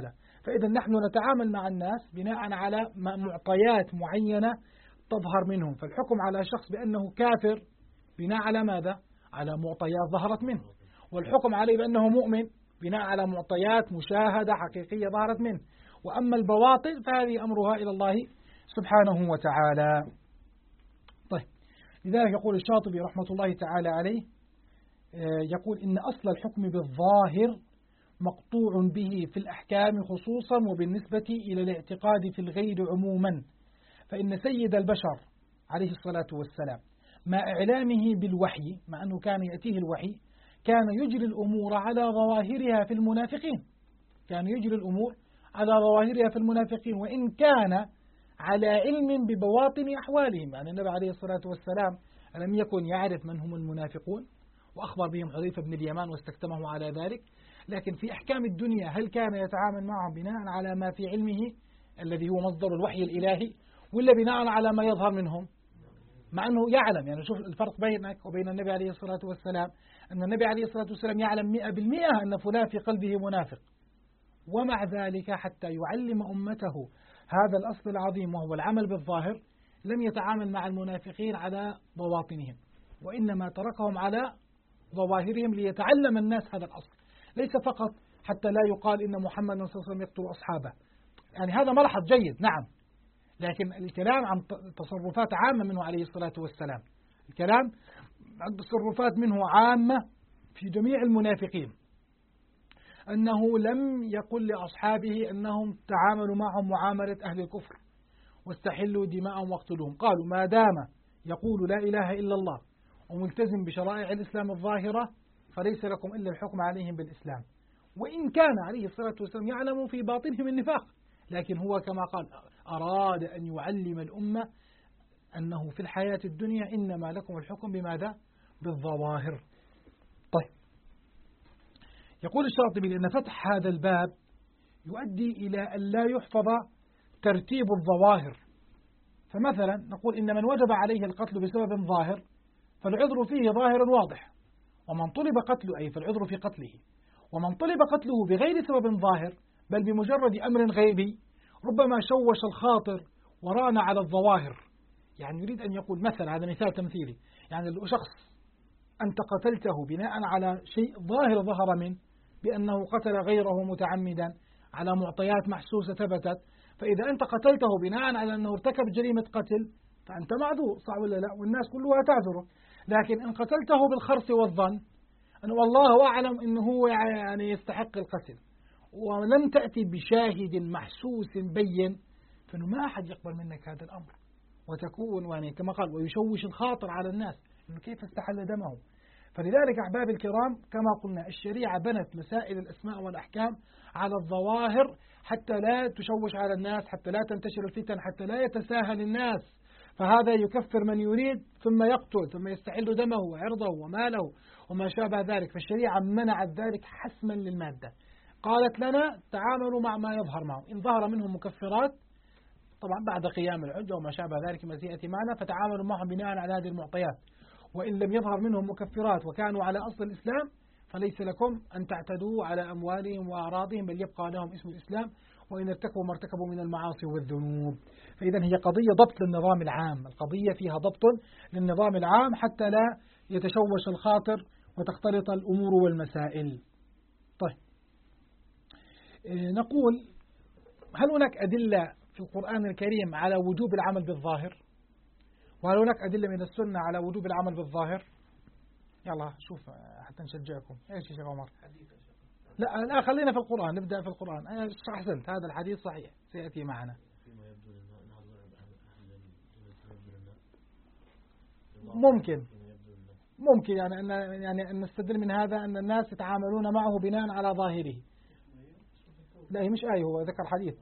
فإذا نحن نتعامل مع الناس بناء على معطيات معينة تظهر منهم، فالحكم على شخص بأنه كافر بناء على ماذا؟ على معطيات ظهرت منه، والحكم عليه بأنه مؤمن بناء على معطيات مشاهدة حقيقية ظهرت منه. وأما البواطل فهذه أمرها إلى الله سبحانه وتعالى. طيب، لذلك يقول الشاطبي رحمة الله تعالى عليه، يقول إن أصل الحكم بالظاهر مقطوع به في الأحكام خصوصا وبالنسبة إلى الاعتقاد في الغير عموما، فإن سيد البشر عليه الصلاة والسلام مع إعلامه بالوحي، مع أنه كان يأتيه الوحي، كان يجري الأمور على ظواهرها في المنافقين، كان يجري الأمور على ظواهرها في المنافقين، وإن كان على علم ببواطن أحوالهم. يعني النبي عليه الصلاة والسلام لم يكن يعرف من هم المنافقون، وأخبر بهم حذيفة بن اليمان واستكتمه على ذلك، لكن في أحكام الدنيا هل كان يتعامل معهم بناء على ما في علمه الذي هو مصدر الوحي الإلهي، ولا بناء على ما يظهر منهم؟ مع أنه يعلم، يعني شوف الفرق بينك وبين النبي عليه الصلاة والسلام، أن النبي عليه الصلاة والسلام يعلم 100% أن فلان في قلبه منافق، ومع ذلك حتى يعلم أمته هذا الأصل العظيم وهو العمل بالظاهر لم يتعامل مع المنافقين على بواطنهم، وإنما تركهم على ظواهرهم ليتعلم الناس هذا الأصل، ليس فقط حتى لا يقال إن محمد صلى الله عليه وسلم يقتل أصحابه، يعني هذا ملحظ جيد نعم، لكن الكلام عن تصرفات عامة منه عليه الصلاة والسلام، الكلام عن تصرفات منه عامة في جميع المنافقين، أنه لم يقل لأصحابه أنهم تعاملوا معهم معاملة أهل الكفر واستحلوا دماءهم واقتلوهم، قالوا ما دام يقول لا إله إلا الله وملتزم بشرائع الإسلام الظاهرة فليس لكم إلا الحكم عليهم بالإسلام، وإن كان عليه الصلاة والسلام يعلم في باطنهم النفاق، لكن هو كما قال أراد أن يعلم الأمة أنه في الحياة الدنيا إنما لكم الحكم بماذا؟ بالظواهر. طيب، يقول الشاطبي لأن فتح هذا الباب يؤدي إلى أن لا يحفظ ترتيب الظواهر، فمثلا نقول إن من وجب عليه القتل بسبب ظاهر فالعذر فيه ظاهر واضح، ومن طلب قتله أي فالعذر في قتله، ومن طلب قتله بغير سبب ظاهر بل بمجرد أمر غيبي ربما شوش الخاطر وران على الظواهر. يعني يريد أن يقول مثلا، هذا مثال تمثيلي، يعني لو شخص أنت قتلته بناء على شيء ظاهر ظهر منه بأنه قتل غيره متعمدا على معطيات محسوسة ثبتت، فإذا أنت قتلته بناء على أنه ارتكب جريمة قتل فأنت معذور، صح ولا لا؟ والناس كلها تعذره. لكن إن قتلته بالخرص والظن أنه والله أعلم أنه هو يعني يستحق القتل ولم تأتي بشاهد محسوس بين، فإنه ما أحد يقبل منك هذا الأمر، وتكون يعني كما قال ويشوش الخاطر على الناس إنه كيف استحل دمه. فلذلك أحباب الكرام كما قلنا الشريعة بنت مسائل الأسماء والأحكام على الظواهر حتى لا تشوش على الناس، حتى لا تنتشر الفتن، حتى لا يتساهل الناس، فهذا يكفر من يريد ثم يقتل ثم يستحل دمه وعرضه وماله وما شابه ذلك. فالشريعة منعت ذلك حسما للمادة، قالت لنا تعاملوا مع ما يظهر معه، إن ظهر منهم مكفرات طبعا بعد قيام الحجة وما شابه ذلك ما سيأتي معنا فتعاملوا معهم بناء على هذه المعطيات، وإن لم يظهر منهم مكفرات وكانوا على أصل الإسلام فليس لكم أن تعتدوا على أموالهم وأعراضهم بل يبقى لهم اسم الإسلام وإن ارتكبوا ما ارتكبوا من المعاصي والذنوب. فإذا هي قضية ضبط للنظام العام، القضية فيها ضبط للنظام العام حتى لا يتشوش الخاطر وتختلط الأمور والمسائل. طيب، نقول هل هناك أدلة في القرآن الكريم على وجوب العمل بالظاهر؟ وهل هناك أدلة من السنة على وجوب العمل بالظاهر؟ يلا شوف حتى نشجعكم. ايش يا شيخ عمر؟ لا خلينا في القرآن، نبدأ في القرآن. أحسنت، هذا الحديث صحيح سيأتي معنا. ممكن يعني أن نستدل من هذا أن الناس يتعاملون معه بناء على ظاهره. لا هي مش آية، هو ذكر حديث.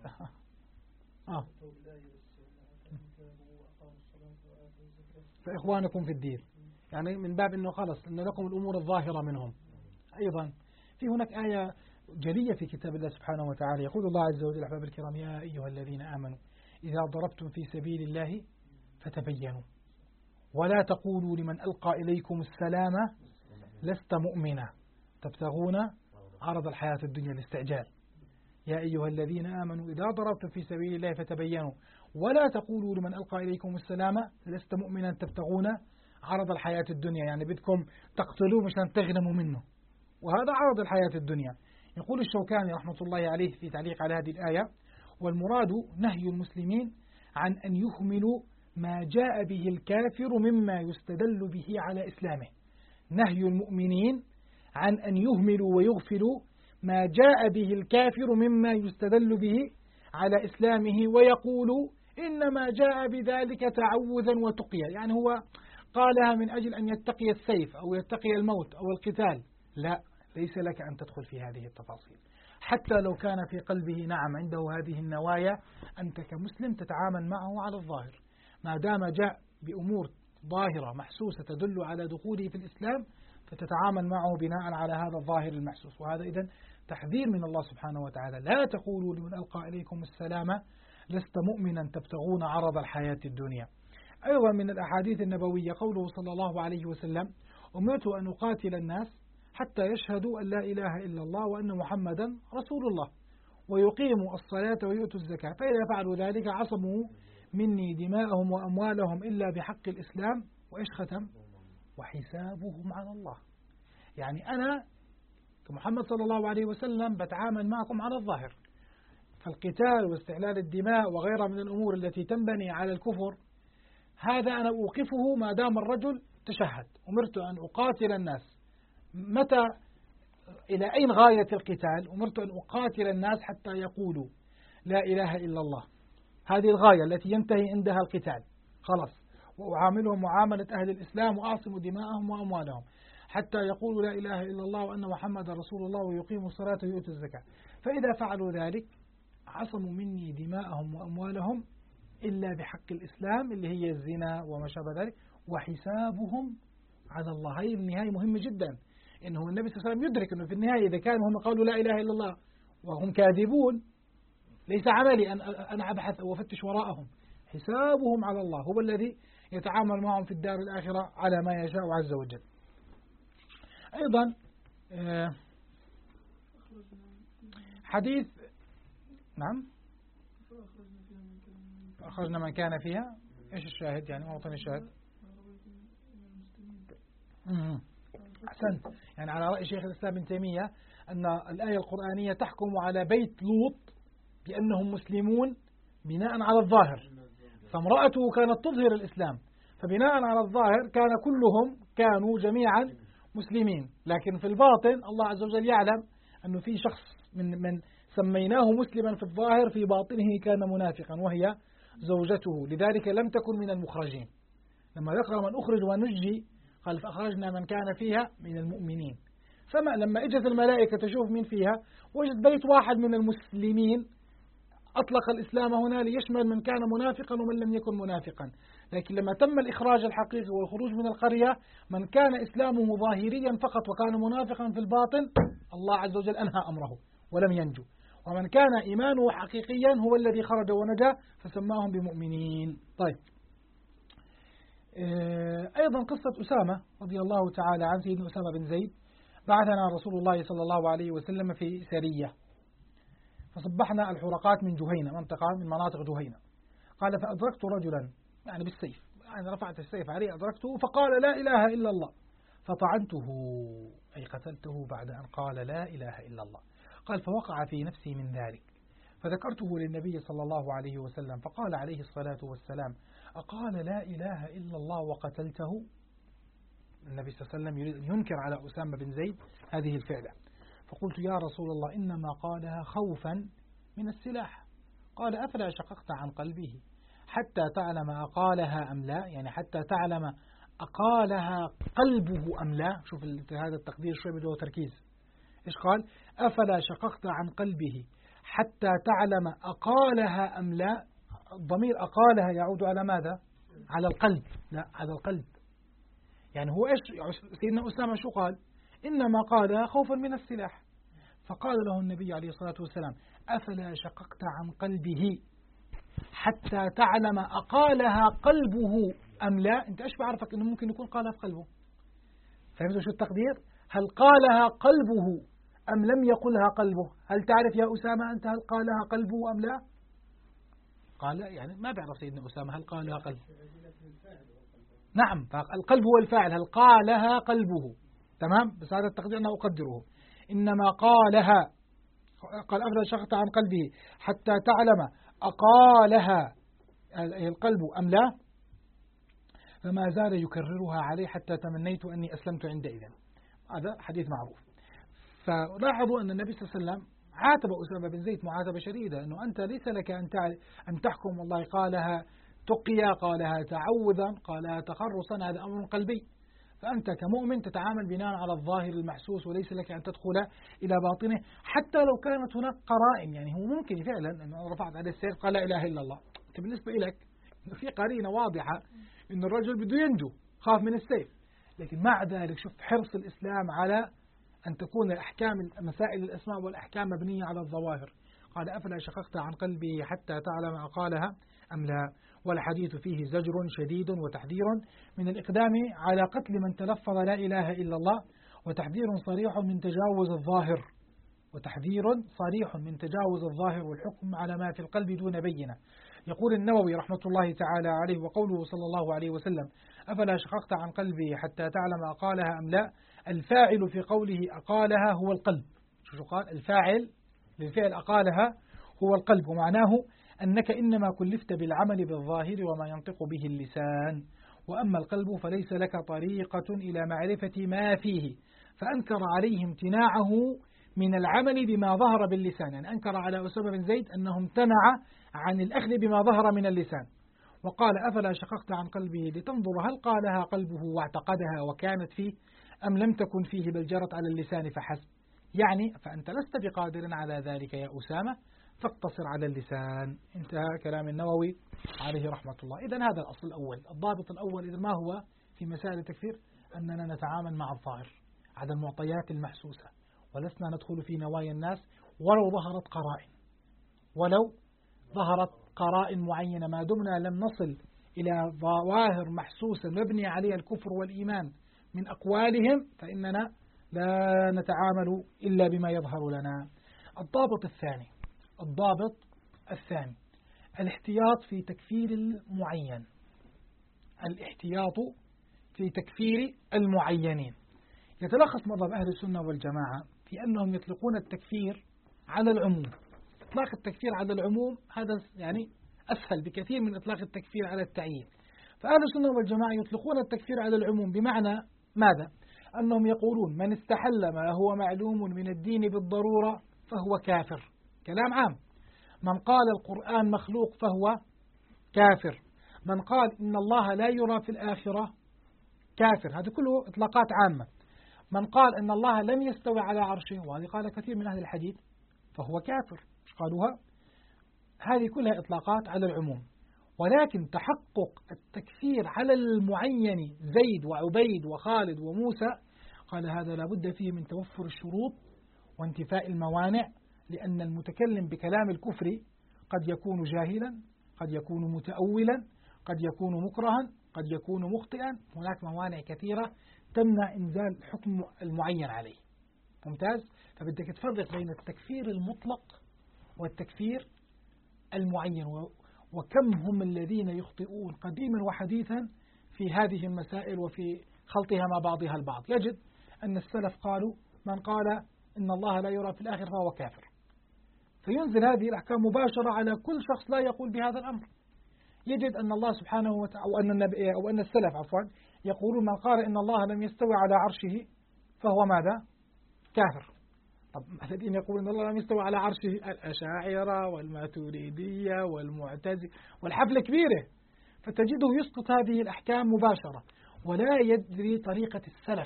فإخوانكم في الدين، يعني من باب أنه خلص أن لكم الأمور الظاهرة منهم. أيضا في هناك آية جلية في كتاب الله سبحانه وتعالى، يقول الله عز وجل أحباب الكرام يا أيها الذين آمنوا إذا ضربتم في سبيل الله فتبينوا ولا تقولوا لمن ألقى إليكم السلام لست مؤمنا تبتغون عرض الحياة الدنيا الاستعجال. يا أيها الذين آمنوا إذا ضربتم في سبيل الله فتبينوا ولا تقولوا لمن ألقى إليكم السلام لست مؤمنا تبتغون عرض الحياة الدنيا، يعني بدكم تقتلوه مشان تغنموا منه، وهذا عرض الحياة الدنيا. يقول الشوكاني رحمة الله عليه في تعليق على هذه الآية: والمراد نهي المسلمين عن أن يهملوا ما جاء به الكافر مما يستدل به على إسلامه. نهي المؤمنين عن أن يهملوا ويغفلوا ما جاء به الكافر مما يستدل به على إسلامه، ويقولوا إنما جاء بذلك تعوذا وتقيا، يعني هو قالها من أجل أن يتقي السيف أو يتقي الموت أو القتال. لا، ليس لك أن تدخل في هذه التفاصيل، حتى لو كان في قلبه نعم عنده هذه النوايا، أنت كمسلم تتعامل معه على الظاهر، ما دام جاء بأمور ظاهرة محسوسة تدل على دخوله في الإسلام فتتعامل معه بناء على هذا الظاهر المحسوس. وهذا إذن تحذير من الله سبحانه وتعالى: لا تقولوا لمن ألقى إليكم السلام لست مؤمنا تبتغون عرض الحياة الدنيا. أيضا من الأحاديث النبوية قوله صلى الله عليه وسلم: أمرت أن أقاتل الناس حتى يشهدوا أن لا إله إلا الله وأن محمدا رسول الله ويقيموا الصلاة ويؤتوا الزكاة، فإذا فعلوا ذلك عصموا مني دماءهم وأموالهم إلا بحق الإسلام وإيش ختم؟ وحسابهم على الله. يعني أنا كمحمد صلى الله عليه وسلم بتعامل معكم على الظاهر، فالقتال واستحلال الدماء وغيرها من الأمور التي تنبني على الكفر هذا أنا أوقفه ما دام الرجل تشهد. أمرت أن أقاتل الناس. متى إلى أين غاية القتال؟ أمرت أن أقاتل الناس حتى يقولوا لا إله إلا الله، هذه الغاية التي ينتهي عندها القتال خلاص، وأعاملهم معاملة أهل الإسلام وأعصم دماءهم وأموالهم حتى يقولوا لا إله إلا الله وأن محمد رسول الله ويقيموا الصلاة ويؤتوا الزكاة، فإذا فعلوا ذلك عصموا مني دماءهم وأموالهم إلا بحق الإسلام اللي هي الزنا وما شابه ذلك وحسابهم على الله. هذه النهاية مهمة جدا، إنه النبي صلى الله عليه وسلم يدرك أنه في النهاية إذا كانوا هم قالوا لا إله إلا الله وهم كاذبون ليس عملي أن أنا أبحث أو أفتش وراءهم، حسابهم على الله، هو الذي يتعامل معهم في الدار الآخرة على ما يشاء عز وجل. أيضا حديث نعم أخرجنا من كان فيها، إيش الشاهد يعني موطن الشاهد؟ أحسنت، يعني على رأي شيخ الإسلام ابن تيمية أن الآية القرآنية تحكم على بيت لوط بأنهم مسلمون بناء على الظاهر، فامرأته كانت تظهر الإسلام، فبناء على الظاهر كانوا جميعا مسلمين، لكن في الباطن الله عز وجل يعلم أنه في شخص من سميناه مسلما في الظاهر في باطنه كان منافقا وهي زوجته، لذلك لم تكن من المخرجين. لما ذكر من أخرج ونجي قال فأخرجنا من كان فيها من المؤمنين، فما لما اجت الملائكة تشوف من فيها وجد بيت واحد من المسلمين أطلق الإسلام هنا ليشمل من كان منافقا ومن لم يكن منافقا، لكن لما تم الإخراج الحقيقي والخروج من القرية من كان إسلامه ظاهريا فقط وكان منافقا في الباطن الله عز وجل أنهى أمره ولم ينجو، ومن كان إيمانه حقيقيا هو الذي خرج ونجا فسماهم بمؤمنين. طيب، أيضا قصة أسامة رضي الله تعالى عن سيدنا أسامة بن زيد: بعثنا رسول الله صلى الله عليه وسلم في سرية فصبحنا الحرقات من جهينة، منطقة من مناطق جهينة. قال فأدركت رجلا يعني بالسيف، يعني رفعت السيف عليه أدركته فقال لا إله إلا الله فطعنته أي قتلته بعد أن قال لا إله إلا الله. قال فوقع في نفسي من ذلك فذكرته للنبي صلى الله عليه وسلم فقال عليه الصلاة والسلام أقال لا إله إلا الله وقتلته؟ النبي صلى الله عليه وسلم يريد أن ينكر على أسامة بن زيد هذه الفعلة، فقلت يا رسول الله إنما قالها خوفا من السلاح. قال أفلا شققت عن قلبه حتى تعلم أقالها أم لا، يعني حتى تعلم أقالها قلبه أم لا. شوف هذا التقدير شوي بده تركيز. إيش قال؟ أفلا شققت عن قلبه حتى تعلم أقالها أم لا. الضمير أقالها يعود على ماذا؟ على القلب، لا على القلب. يعني هو إيش سيدنا أسامة شو قال؟ إنما قالها خوفا من السلاح. فقال له النبي عليه الصلاة والسلام أفلا شققت عن قلبه حتى تعلم أقالها قلبه أم لا. أنت إيش بعرفك إنه ممكن يكون قالها في قلبه؟ فهمتوا شو التقدير؟ هل قالها قلبه أم لم يقلها قلبه؟ هل تعرف يا أسامة أنت هل قالها قلبه أم لا؟ قال يعني ما بعرف سيدنا أسامة هل قالها قلبه. نعم، فالقلب هو الفاعل، هل قالها قلبه؟ تمام، بس هذا التقدير أنا أقدره. إنما قالها، قال أفلا شققت عن قلبه حتى تعلم أقالها القلب أم لا، فما زال يكررها عليه حتى تمنيت أني أسلمت عندئذ. هذا حديث معروف. فلاحظوا أن النبي صلى الله عليه وسلم عاتب أسامة بن زيد معاتبة شديدة، أنه أنت ليس لك أن تحكم والله قالها تقيا، قالها تعوذا، قالها تخرصا، هذا أمر قلبي. فأنت كمؤمن تتعامل بناء على الظاهر المحسوس، وليس لك أن تدخل إلى باطنه حتى لو كانت هناك قرائن. يعني هو ممكن فعلا أنه رفعت عليه السيف قال لا إله إلا الله، أنت بالنسبة لك في قرينة واضحة أن الرجل بده ينجو، خاف من السيف. لكن مع ذلك شوف حرص الإسلام على أن تكون الأحكام مسائل الأسماء والأحكام مبنية على الظواهر. قال أفلا شققت عن قلبي حتى تعلم أقالها أم لا. والحديث فيه زجر شديد وتحذير من الإقدام على قتل من تلفظ لا إله إلا الله، وتحذير صريح من تجاوز الظاهر، وتحذير صريح من تجاوز الظاهر والحكم على ما في القلب دون بينة. يقول النووي رحمة الله تعالى عليه: وقوله صلى الله عليه وسلم أفلا شققت عن قلبي حتى تعلم أقالها أم لا، الفاعل في قوله أقالها هو القلب. شو قال؟ الفاعل للفعل أقالها هو القلب، ومعناه أنك إنما كلفت بالعمل بالظاهر وما ينطق به اللسان، وأما القلب فليس لك طريقة إلى معرفة ما فيه، فأنكر عليه امتناعه من العمل بما ظهر باللسان. يعني أنكر على أسامة بن زيد أنه امتنع عن الأخذ بما ظهر من اللسان، وقال أفلا شققت عن قلبه لتنظر هل قالها قلبه واعتقدها وكانت فيه أم لم تكن فيه بل جرت على اللسان فحسب. يعني فأنت لست بقادر على ذلك يا أسامة، فاقتصر على اللسان. انتهى كلام النووي عليه رحمة الله. إذن هذا الأصل الأول، الضابط الأول إذن ما هو في مسائل التكفير؟ أننا نتعامل مع الظاهر على المعطيات المحسوسة، ولسنا ندخل في نوايا الناس ولو ظهرت قرائن معينة، ما دمنا لم نصل إلى ظواهر محسوسة مبني عليها الكفر والإيمان من أقوالهم، فإننا لا نتعامل إلا بما يظهر لنا. الضابط الثاني الاحتياط في تكفير المعين، الاحتياط في تكفير المعينين. يتلخص مذهب أهل السنة والجماعة في أنهم يطلقون التكفير على العموم. إطلاق التكفير على العموم هذا يعني أسهل بكثير من إطلاق التكفير على التعيين. فأهل السنة والجماعة يطلقون التكفير على العموم، بمعنى ماذا؟ أنهم يقولون من استحل ما هو معلوم من الدين بالضرورة فهو كافر، كلام عام. من قال القرآن مخلوق فهو كافر. من قال إن الله لا يرى في الآخرة كافر. هذه كله إطلاقات عامة. من قال إن الله لم يستوي على عرشه، وهذه قال كثير من أهل الحديث، فهو كافر. مش قالوها؟ هذه كلها إطلاقات على العموم. ولكن تحقق التكفير على المعين زيد وعبيد وخالد وموسى، قال هذا لابد فيه من توفر الشروط وانتفاء الموانع، لأن المتكلم بكلام الكفر قد يكون جاهلا، قد يكون متأولا، قد يكون مكرها، قد يكون مخطئا. هناك موانع كثيرة تمنع إنزال حكم المعين عليه. ممتاز؟ فبدك تفرق بين التكفير المطلق والتكفير المعين، وكم هم الذين يخطئون قديما وحديثا في هذه المسائل وفي خلطها مع بعضها البعض. يجد أن السلف قالوا من قال إن الله لا يرى في الآخرة فهو كافر، فينزل هذه الأحكام مباشرة على كل شخص لا يقول بهذا الأمر. يجد أن الله سبحانه وتعالى أو أن السلف يقولون من قال إن الله لم يستوي على عرشه فهو ماذا؟ كافر. طب الذين يقولون إن الله لم يستوي على عرشه الأشاعرة والماتريدية والمعتزلة والحفلة كبيرة، فتجده يسقط هذه الأحكام مباشرة ولا يدري طريقة السلف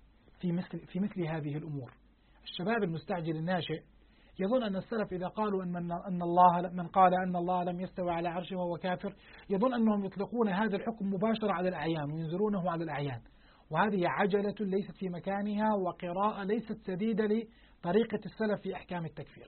في مثل هذه الأمور. الشباب المستعجل الناشئ يظن أن السلف إذا قالوا أن الله من قال أن الله لم يستوي على عرشه وهو كافر، يظن أنهم يطلقون هذا الحكم مباشرة على الأعيان وينزلونه على الأعيان، وهذه عجلة ليست في مكانها وقراءة ليست سديدة لطريقة السلف في أحكام التكفير.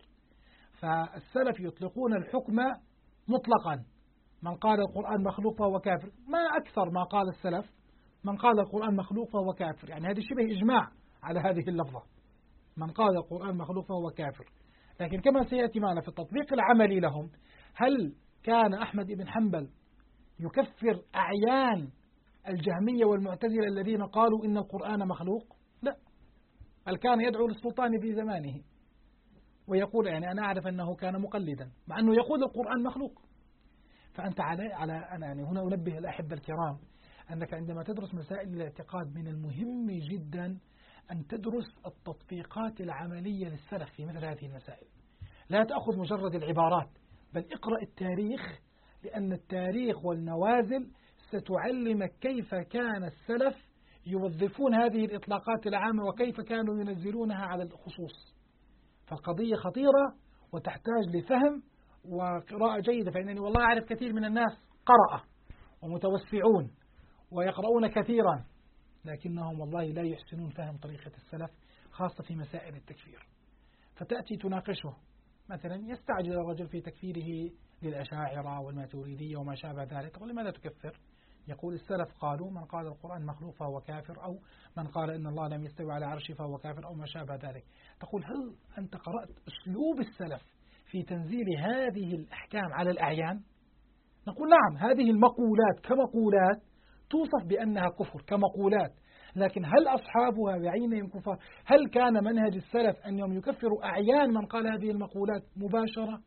فالسلف يطلقون الحكم مطلقا، من قال القرآن مخلوق فهو كافر. ما أكثر ما قال السلف من قال القرآن مخلوق فهو كافر، يعني هذه شبه إجماع على هذه اللفظة. من قال القرآن مخلوق فهو كافر. لكن كما سيأتي معنا في التطبيق العملي لهم، هل كان أحمد بن حنبل يكفر أعيان الجهمية والمعتزلة الذين قالوا إن القرآن مخلوق؟ لا، بل كان يدعو للسلطان في زمانه ويقول يعني أنا أعرف أنه كان مقلدا مع أنه يقول القرآن مخلوق. فأنت أنا يعني هنا أنبه الأحبة الكرام أنك عندما تدرس مسائل الاعتقاد من المهم جدا أن تدرس التطبيقات العملية للسلف في مثل هذه المسائل. لا تأخذ مجرد العبارات، بل اقرأ التاريخ، لأن التاريخ والنوازل ستعلمك كيف كان السلف يوظفون هذه الإطلاقات العامة وكيف كانوا ينزلونها على الخصوص. فالقضية خطيرة وتحتاج لفهم وقراءة جيدة. فإنني والله أعرف كثير من الناس قرأ ومتوسعون ويقرؤون كثيرا، لكنهم والله لا يحسنون فهم طريقة السلف، خاصة في مسائل التكفير. فتأتي تناقشه، مثلا يستعجل الرجل في تكفيره للأشاعرة والماتريدية وما شابه ذلك، تقول لماذا تكفر؟ يقول السلف قالوا من قال القرآن مخلوق فهو كافر، أو من قال إن الله لم يستوي على عرشه فهو كافر، أو ما شابه ذلك. تقول هل أنت قرأت أسلوب السلف في تنزيل هذه الأحكام على الأعيان؟ نقول نعم، هذه المقولات كمقولات توصف بأنها كفر كمقولات، لكن هل أصحابها بعينهم كفار؟ هل كان منهج السلف أنهم يكفروا أعيان من قال هذه المقولات مباشرة؟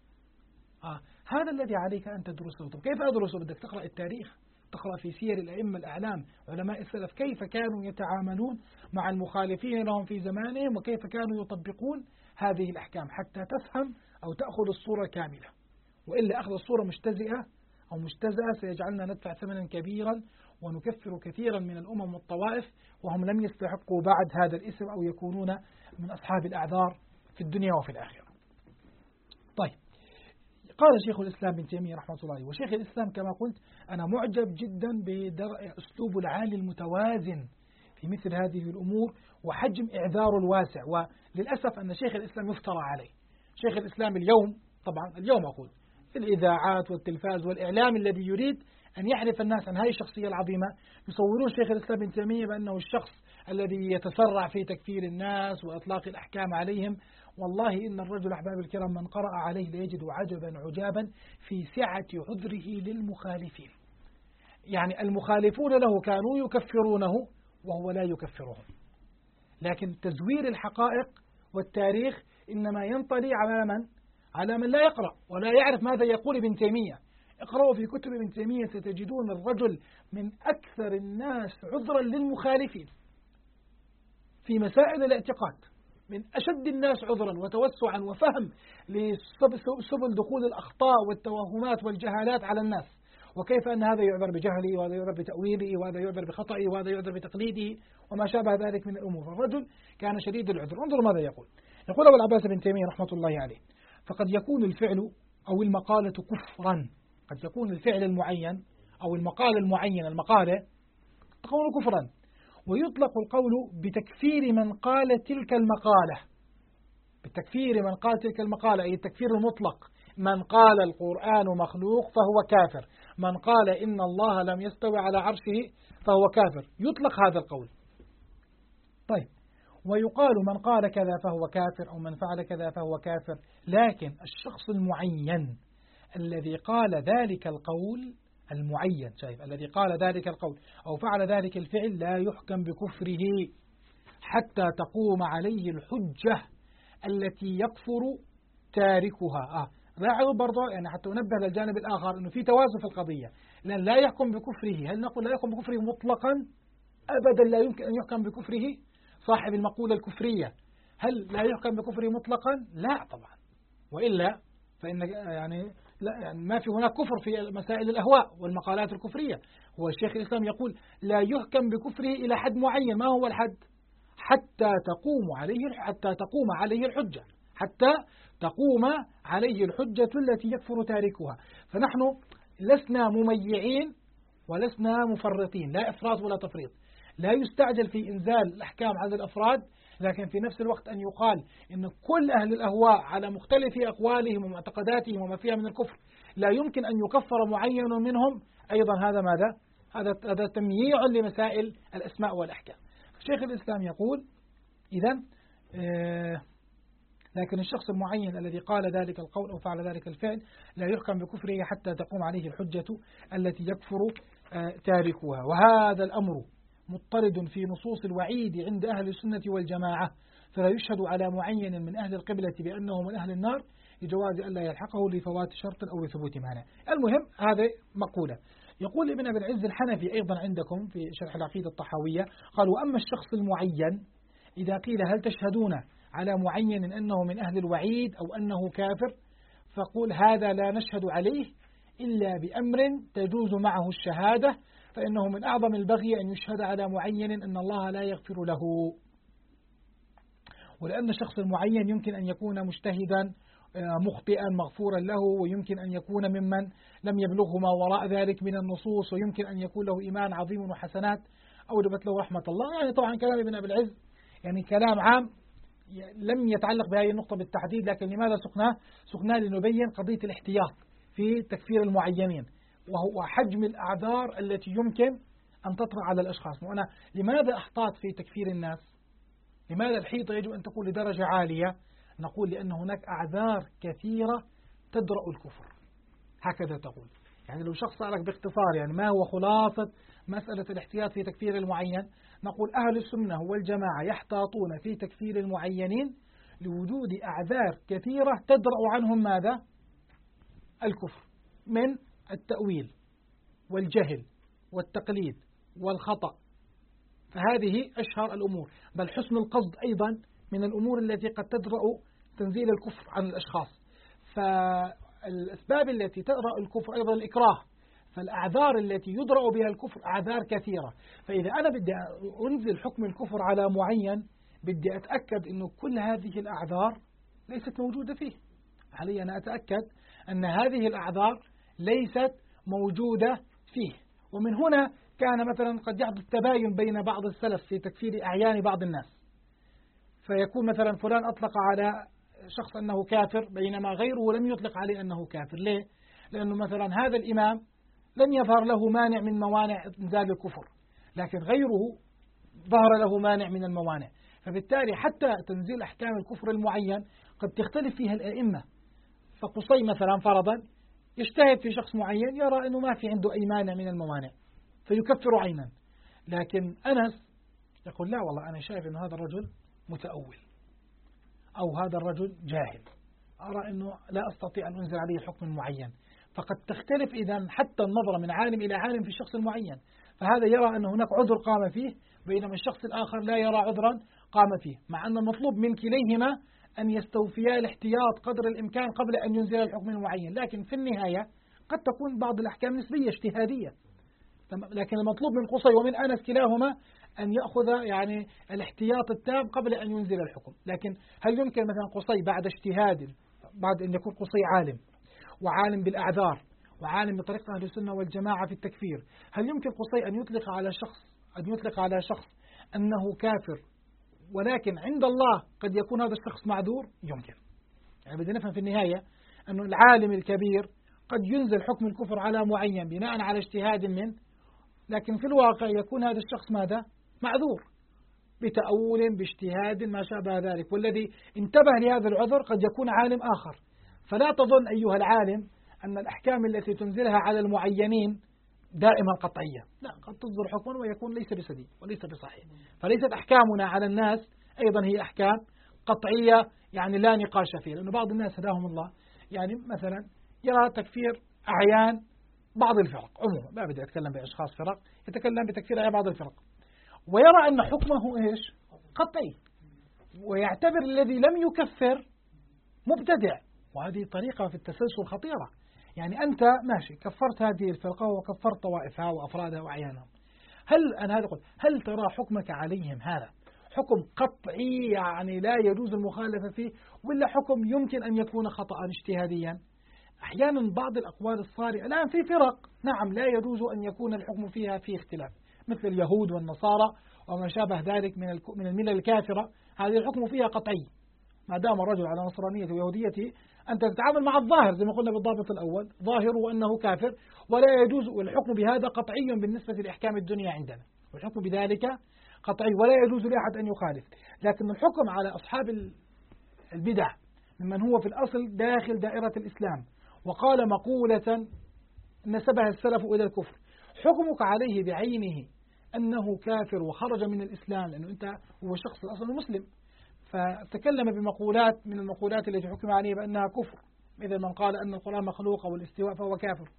هذا الذي عليك أن تدرسه. طب كيف أدرسه؟ بدك تقرأ التاريخ، تقرأ في سير الأئمة الأعلام علماء السلف كيف كانوا يتعاملون مع المخالفين لهم في زمانهم وكيف كانوا يطبقون هذه الأحكام، حتى تفهم أو تأخذ الصورة كاملة. وإلا أخذ الصورة مجتزئة أو مجتزأة سيجعلنا ندفع ثمنا كبيرا ونكفر كثيرا من الأمم والطوائف وهم لم يستحقوا بعد هذا الاسم أو يكونون من أصحاب الأعذار في الدنيا وفي الآخرة. طيب، قال شيخ الإسلام ابن تيمية رحمة الله عليه، وشيخ الإسلام كما قلت أنا معجب جدا بأسلوب العالي المتوازن في مثل هذه الأمور وحجم إعذاره الواسع. وللأسف أن شيخ الإسلام يفترى عليه. شيخ الإسلام اليوم، طبعا اليوم أقول في الإذاعات والتلفاز والإعلام الذي يريد أن يعرف الناس عن هذه الشخصية العظيمة، يصورون شيخ الإسلام ابن تيمية بأنه الشخص الذي يتسرع في تكفير الناس وإطلاق الأحكام عليهم. والله إن الرجل أحباب الكرام من قرأ عليه ليجد عجبا عجابا في سعة عذره للمخالفين. يعني المخالفون له كانوا يكفرونه وهو لا يكفرهم، لكن تزوير الحقائق والتاريخ إنما ينطلي على من لا يقرأ ولا يعرف ماذا يقول ابن تيمية. اقرأوا في كتب ابن تيمية ستجدون الرجل من أكثر الناس عذرا للمخالفين في مسائل الاعتقاد، من أشد الناس عذرا وتوسعا وفهم لسبل دخول الأخطاء والتوهمات والجهالات على الناس، وكيف أن هذا يعذر بجهله وهذا يعذر بتأويله وهذا يعذر بخطئه وهذا يعذر بتقليده وما شابه ذلك من الأمور. الرجل كان شديد العذر. انظروا ماذا يقول. يقول أبو العباس بن تيمية رحمة الله عليه: فقد يكون الفعل أو المقالة كفرا. قد يكون الفعل المعين أو المقالة المعينة، المقالة تكون كفرا، ويطلق القول بتكفير من قال تلك المقالة، بتكفير من قال تلك المقالة أي التكفير المطلق. من قال القرآن مخلوق فهو كافر، من قال إن الله لم يستوي على عرشه فهو كافر، يطلق هذا القول. طيب، ويقال من قال كذا فهو كافر أو من فعل كذا فهو كافر، لكن الشخص المعين الذي قال ذلك القول المعين، شايف، الذي قال ذلك القول أو فعل ذلك الفعل لا يحكم بكفره حتى تقوم عليه الحجة التي يكفر تاركها. لاحظوا برضو يعني حتى ننبه للجانب الآخر أنه في توازن في القضية، لأن لا يحكم بكفره. هل نقول لا يحكم بكفره مطلقا؟ أبدا لا يمكن أن يحكم بكفره. صاحب المقولة الكفرية هل لا يحكم بكفره مطلقا؟ لا طبعا، وإلا فإن يعني لا، يعني ما في هناك كفر في مسائل الأهواء والمقالات الكفرية. هو الشيخ الإسلام يقول لا يحكم بكفره إلى حد معين. ما هو الحد؟ حتى تقوم عليه الحجة، حتى تقوم عليه الحجة التي يكفر تاركها. فنحن لسنا مميعين ولسنا مفرطين، لا إفراط ولا تفريط. لا يستعجل في إنزال الأحكام على الأفراد، لكن في نفس الوقت أن يقال إن كل أهل الأهواء على مختلف أقوالهم ومعتقداتهم وما فيها من الكفر لا يمكن أن يكفر معين منهم. أيضا هذا ماذا؟ هذا تمييع لمسائل الأسماء والأحكام. شيخ الإسلام يقول إذن لكن الشخص المعين الذي قال ذلك القول أو فعل ذلك الفعل لا يحكم بكفره حتى تقوم عليه الحجة التي يكفر تاركها. وهذا الأمر مضطرد في نصوص الوعيد عند أهل السنة والجماعة، فلا يشهد على معين من أهل القبلة بأنه من أهل النار لجواز ألا يلحقه لفوات شرط أو لثبوت مانع. المهم هذا مقولة. يقول ابن أبي العز الحنفي أيضا عندكم في شرح العقيدة الطحاوية، قال: وأما الشخص المعين إذا قيل هل تشهدون على معين أنه من أهل الوعيد أو أنه كافر، فقول هذا لا نشهد عليه إلا بأمر تجوز معه الشهادة، فإنه من أعظم البغي أن يشهد على معين أن الله لا يغفر له. ولأن الشخص المعين يمكن أن يكون مجتهدا مخطئا مغفورا له، ويمكن أن يكون ممن لم يبلغه ما وراء ذلك من النصوص، ويمكن أن يكون له إيمان عظيم وحسنات أوجبت له رحمة الله. يعني طبعا كلام ابن أبي العز يعني كلام عام لم يتعلق بهذه النقطة بالتحديد، لكن لماذا سقناه لنبين قضية الاحتياط في تكفير المعينين وهو حجم الأعذار التي يمكن أن تطرأ على الأشخاص. وأنا لماذا أحتاط في تكفير الناس؟ لماذا الحيطة يجب أن تكون لدرجة عالية؟ نقول لأن هناك أعذار كثيرة تدرأ الكفر، هكذا تقول. يعني لو شخص سألك باختصار يعني ما هو خلاصة مسألة الاحتياط في تكفير المعين، نقول أهل السنة والجماعة يحتاطون في تكفير المعينين لوجود أعذار كثيرة تدرأ عنهم ماذا؟ الكفر، من التأويل والجهل والتقليد والخطأ، فهذه أشهر الأمور. بل حسن القصد أيضا من الأمور التي قد تدرأ تنزيل الكفر عن الأشخاص. فالأسباب التي تدرأ الكفر أيضا الإكراه، فالأعذار التي يدرأ بها الكفر أعذار كثيرة. فإذا أنا بدي أنزل حكم الكفر على معين بدي أتأكد أنه كل هذه الأعذار ليست موجودة فيه، علي أن أتأكد أن هذه الأعذار ليست موجودة فيه. ومن هنا كان مثلا قد يحدث تباين بين بعض السلف في تكفير أعيان بعض الناس، فيكون مثلا فلان أطلق على شخص أنه كافر بينما غيره لم يطلق عليه أنه كافر. ليه؟ لأنه مثلا هذا الإمام لم يظهر له مانع من موانع إنزال الكفر، لكن غيره ظهر له مانع من الموانع، فبالتالي حتى تنزيل أحكام الكفر المعين قد تختلف فيها الأئمة. فقصي مثلا فرضا يجتهد في شخص معين يرى أنه ما في عنده أي مانع من الموانع فيكفر عينا، لكن أنس يقول لا والله أنا شايف أن هذا الرجل متأول أو هذا الرجل جاهل، أرى أنه لا أستطيع أن أنزل عليه حكم معين. فقد تختلف إذا حتى النظرة من عالم إلى عالم في الشخص المعين، فهذا يرى أن هناك عذر قام فيه بينما الشخص الآخر لا يرى عذرا قام فيه، مع أن المطلوب من كليهما أن يستوفيا الاحتياط قدر الإمكان قبل أن ينزل الحكم المعين. لكن في النهاية قد تكون بعض الأحكام نسبية اجتهادية، لكن المطلوب من قصي ومن أنس كلاهما أن يأخذ يعني الاحتياط التام قبل أن ينزل الحكم. لكن هل يمكن مثلا قصي بعد اجتهاد، بعد أن يكون قصي عالم وعالم بالأعذار وعالم بطريقة أهل السنة والجماعة في التكفير، هل يمكن قصي أن يطلق على شخص أنه كافر ولكن عند الله قد يكون هذا الشخص معذور؟ يمكن. يعني بدنا نفهم في النهاية أن العالم الكبير قد ينزل حكم الكفر على معين بناء على اجتهاد منه، لكن في الواقع يكون هذا الشخص ماذا؟ معذور بتأول باجتهاد ما شابه ذلك، والذي انتبه لهذا العذر قد يكون عالم آخر. فلا تظن أيها العالم أن الأحكام التي تنزلها على المعينين دائما قطعية، لا، قد تصدر حكما ويكون ليس بسديد وليس بصحيح. فليست أحكامنا على الناس أيضا هي أحكام قطعية يعني لا نقاش فيها، لأن بعض الناس هداهم الله يعني مثلا يرى تكفير أعيان بعض الفرق عموما، ما بدي أتكلم بأشخاص فرق، يتكلم بتكفير أعيان بعض الفرق ويرى أن حكمه إيش؟ قطعي، ويعتبر الذي لم يكفر مبتدع، وهذه طريقة في التسلسل خطيرة. يعني أنت ماشي كفرت هذه الفرقة وكفرت طوائفها وأفرادها وأعيانهم، هل ترى حكمك عليهم هذا حكم قطعي يعني لا يجوز المخالفة فيه، ولا حكم يمكن أن يكون خطأ اجتهاديا؟ أحيانا بعض الأقوال الصارئة الآن في فرق نعم لا يجوز أن يكون الحكم فيها في اختلاف، مثل اليهود والنصارى وما شابه ذلك من الملل الكافرة، هذه الحكم فيها قطعي ما دام الرجل على نصرانيته ويهوديته. أنت تتعامل مع الظاهر زي ما قلنا بالضابط الأول، ظاهره أنه كافر ولا يجوز، والحكم بهذا قطعي بالنسبة لأحكام الدنيا عندنا، والحكم بذلك قطعي ولا يجوز لأحد أن يخالف. لكن الحكم على أصحاب البدع ممن هو في الأصل داخل دائرة الإسلام وقال مقولة نسبها السلف إلى الكفر، حكمك عليه بعينه أنه كافر وخرج من الإسلام، لأنه أنت هو شخص أصلا مسلم فتكلم بمقولات من المقولات التي حكم عليه بأنها كفر، إذا من قال أن القرآن مخلوق أو الاستواء فهو كافر.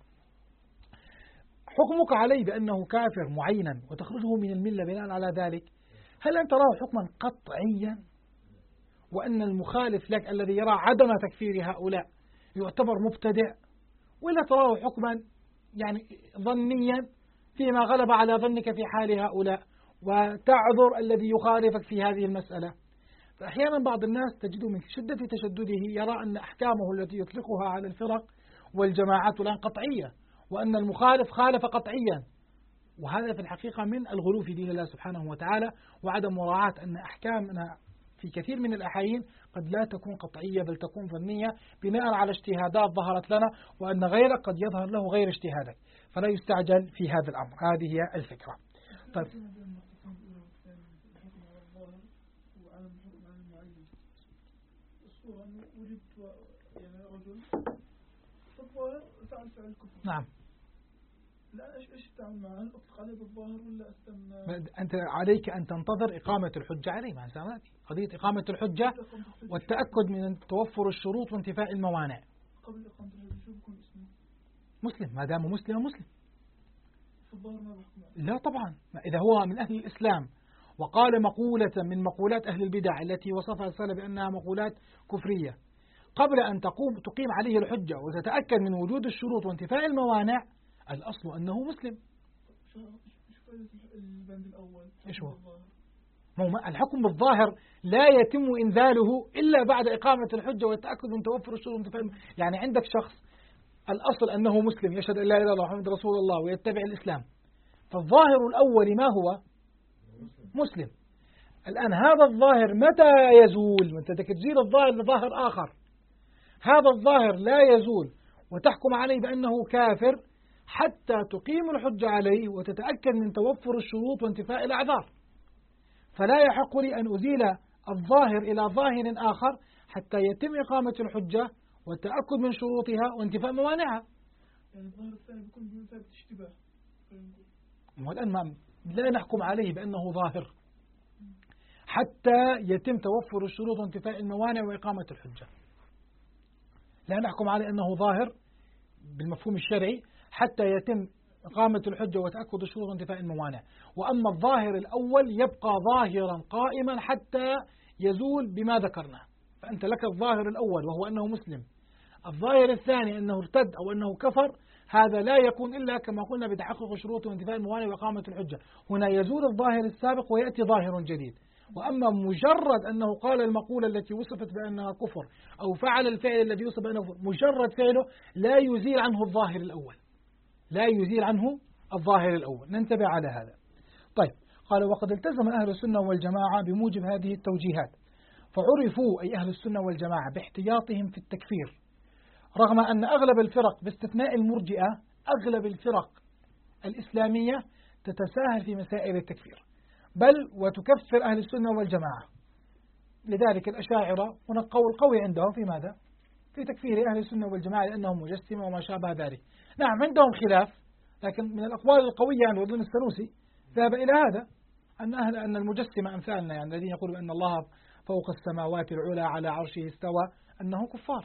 حكمك عليه بأنه كافر معينا وتخرجه من الملة بناء على ذلك، هل أنت تراه حكما قطعيا وأن المخالف لك الذي يرى عدم تكفير هؤلاء يعتبر مبتدع، ولا تراه حكما يعني ظنيا فيما غلب على ظنك في حال هؤلاء وتعذر الذي يخالفك في هذه المسألة؟ فأحيانا بعض الناس تجده من شدة تشدده يرى أن أحكامه التي يطلقها على الفرق والجماعات الآن قطعية، وأن المخالف خالف قطعيا، وهذا في الحقيقة من الغلو في دين الله سبحانه وتعالى وعدم مراعاة أن أحكامنا في كثير من الأحايين قد لا تكون قطعية بل تكون ظنية بناء على اجتهادات ظهرت لنا، وأن غيرك قد يظهر له غير اجتهادك، فلا يستعجل في هذا الأمر. هذه هي الفكرة. طيب نعم. لا ايش التعامل معه؟ اطلق عليه بالظاهر ولا استنى؟ انت عليك ان تنتظر اقامه الحجه عليه، ما قضيه اقامه الحجه والتاكد من توفر الشروط وانتفاء الموانع. قبل اقامه الحجه شو بيكون اسمه؟ مسلم، ما دام مسلم مسلم. في الظاهر ما بحكم عليه. لا طبعا، اذا هو من اهل الاسلام وقال مقوله من مقولات اهل البدع التي وصفها السلف بانها مقولات كفريه، قبل ان تقيم عليه الحجه وتتاكد من وجود الشروط وانتفاء الموانع، الأصل أنه مسلم. شو البند الأول؟ إيش هو؟ الحكم بالظاهر لا يتم إنزاله إلا بعد إقامة الحجة والتأكد من توفر الشروط. يعني عندك شخص الأصل أنه مسلم يشهد أن لا إله إلا الله محمد رسول الله ويتبع الإسلام، فالظاهر الأول ما هو؟ مسلم. الآن هذا الظاهر متى يزول؟ أنت بدك تزيل الظاهر لظاهر آخر، هذا الظاهر لا يزول وتحكم عليه بأنه كافر حتى تقيم الحجة عليه وتتأكد من توفر الشروط وانتفاء الأعذار. فلا يحق لي أن أزيل الظاهر إلى ظاهر آخر حتى يتم إقامة الحجة والتأكد من شروطها وانتفاء موانعها. يعني الظاهر الثاني بيكون بمثابة اشتباه. والآن لا نحكم عليه بأنه ظاهر حتى يتم توفر الشروط وانتفاء الموانع وإقامة الحجة. لا نحكم عليه أنه ظاهر بالمفهوم الشرعي حتى يتم إقامة الحجة وتأكد الشروط وانتفاء الموانع. وأما الظاهر الأول يبقى ظاهرا قائما حتى يزول بما ذكرنا. فأنت لك الظاهر الأول وهو أنه مسلم، الظاهر الثاني أنه ارتد أو أنه كفر، هذا لا يكون إلا كما قلنا بتحقق الشروط وانتفاء الموانع وإقامة الحجة. هنا يزول الظاهر السابق ويأتي ظاهر جديد. وأما مجرد أنه قال المقولة التي وصفت بأنها كفر أو فعل الفعل الذي وصف بأنه كفر، مجرد فعله لا يزيل عنه الظاهر الأول، لا يزيل عنه الظاهر الأول. ننتبه على هذا. طيب، قال وقد التزم أهل السنة والجماعة بموجب هذه التوجيهات، فعرفوا أي أهل السنة والجماعة باحتياطهم في التكفير، رغم أن أغلب الفرق باستثناء المرجئة، أغلب الفرق الإسلامية تتساهل في مسائل التكفير، بل وتكفر أهل السنة والجماعة. لذلك الأشاعرة هناك قول قوي عندهم في ماذا؟ في تكفير أهل السنة والجماعة لأنهم مجسمة وما شابه ذلك. نعم عندهم خلاف، لكن من الأقوال القوية عن وردون السنوسي ذهب إلى هذا أن المجسمة أمثالنا، يعني الذين يقولون أن الله فوق السماوات العلى على عرشه استوى، أنهم كفار.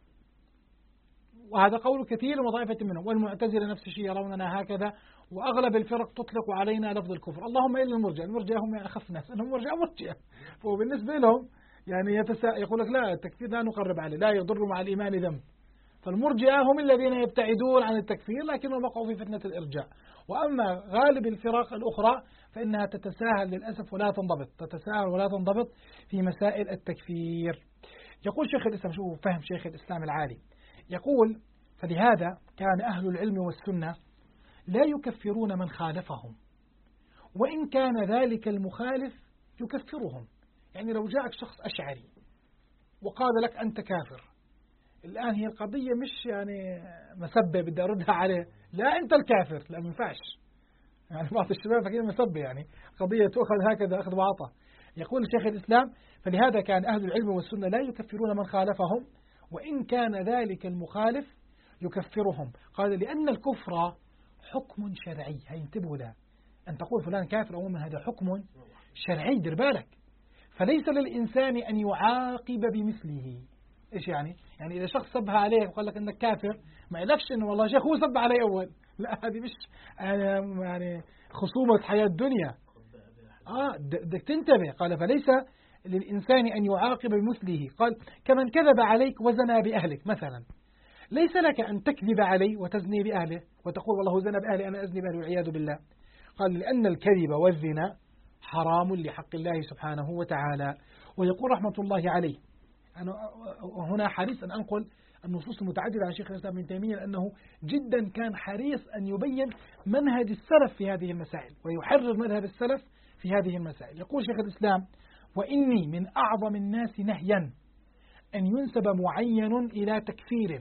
وهذا قول كثير وطائفة منهم. والمعتزلة نفس الشيء يروننا هكذا، وأغلب الفرق تطلق علينا لفظ الكفر، اللهم إلا المرجئة. المرجئة هم أخف ناس، أنهم مرجئة، فهو بالنسبة لهم يعني يقول لك لا، التكفير لا نقرب عليه، لا يضر مع الإيمان ذنب. فالمرجئة هم الذين يبتعدون عن التكفير لكنهم وقعوا في فتنة الإرجاء. وأما غالب الفرق الأخرى فإنها تتساهل للأسف ولا تنضبط، تتساهل ولا تنضبط في مسائل التكفير. يقول شيخ الإسلام، شو فهم شيخ الإسلام العالي، يقول فلهذا كان أهل العلم والسنة لا يكفرون من خالفهم، وإن كان ذلك المخالف يكفرهم. يعني لو جاءك شخص أشعري وقال لك أنت كافر، الآن هي القضية مش يعني مسبة بدي أردها عليه، لا أنت الكافر، لا ما ينفعش. يعني بعض الشباب فكذا مسب، يعني قضية تؤخذ هكذا أخذ وعطاء. يقول شيخ الإسلام: فلهذا كان أهل العلم والسنة لا يكفرون من خالفهم وإن كان ذلك المخالف يكفرهم. قال: لأن الكفر حكم شرعي. هينتبهوا له، أن تقول فلان كافر أو من هذا حكم شرعي، دير بالك. فليس للإنسان أن يعاقب بمثله. إيش يعني؟ يعني إذا شخص صبها عليك وقال لك أنك كافر، ما يقولكش إنه والله شيخ هو صب علي أول، لا، هذه مش يعني خصومة حياة الدنيا. بدك تنتبه. قال: فليس للإنسان أن يعاقب بمثله. قال: كمن كذب عليك وزنى بأهلك مثلا، ليس لك أن تكذب عليه وتزني بأهله وتقول والله زنى بأهلي أنا أزني بأهلي والعياذ بالله. قال: لأن الكذب والزنا حرام لحق الله سبحانه وتعالى. ويقول رحمة الله عليه، أنا هنا حريص أن أنقل النصوص المتعددة عن شيخ الإسلام ابن تيمية، لأنه جدا كان حريص أن يبين منهج السلف في هذه المسائل ويحرر مذهب السلف في هذه المسائل. يقول شيخ الإسلام: وإني من أعظم الناس نهيا أن ينسب معين إلى تكفير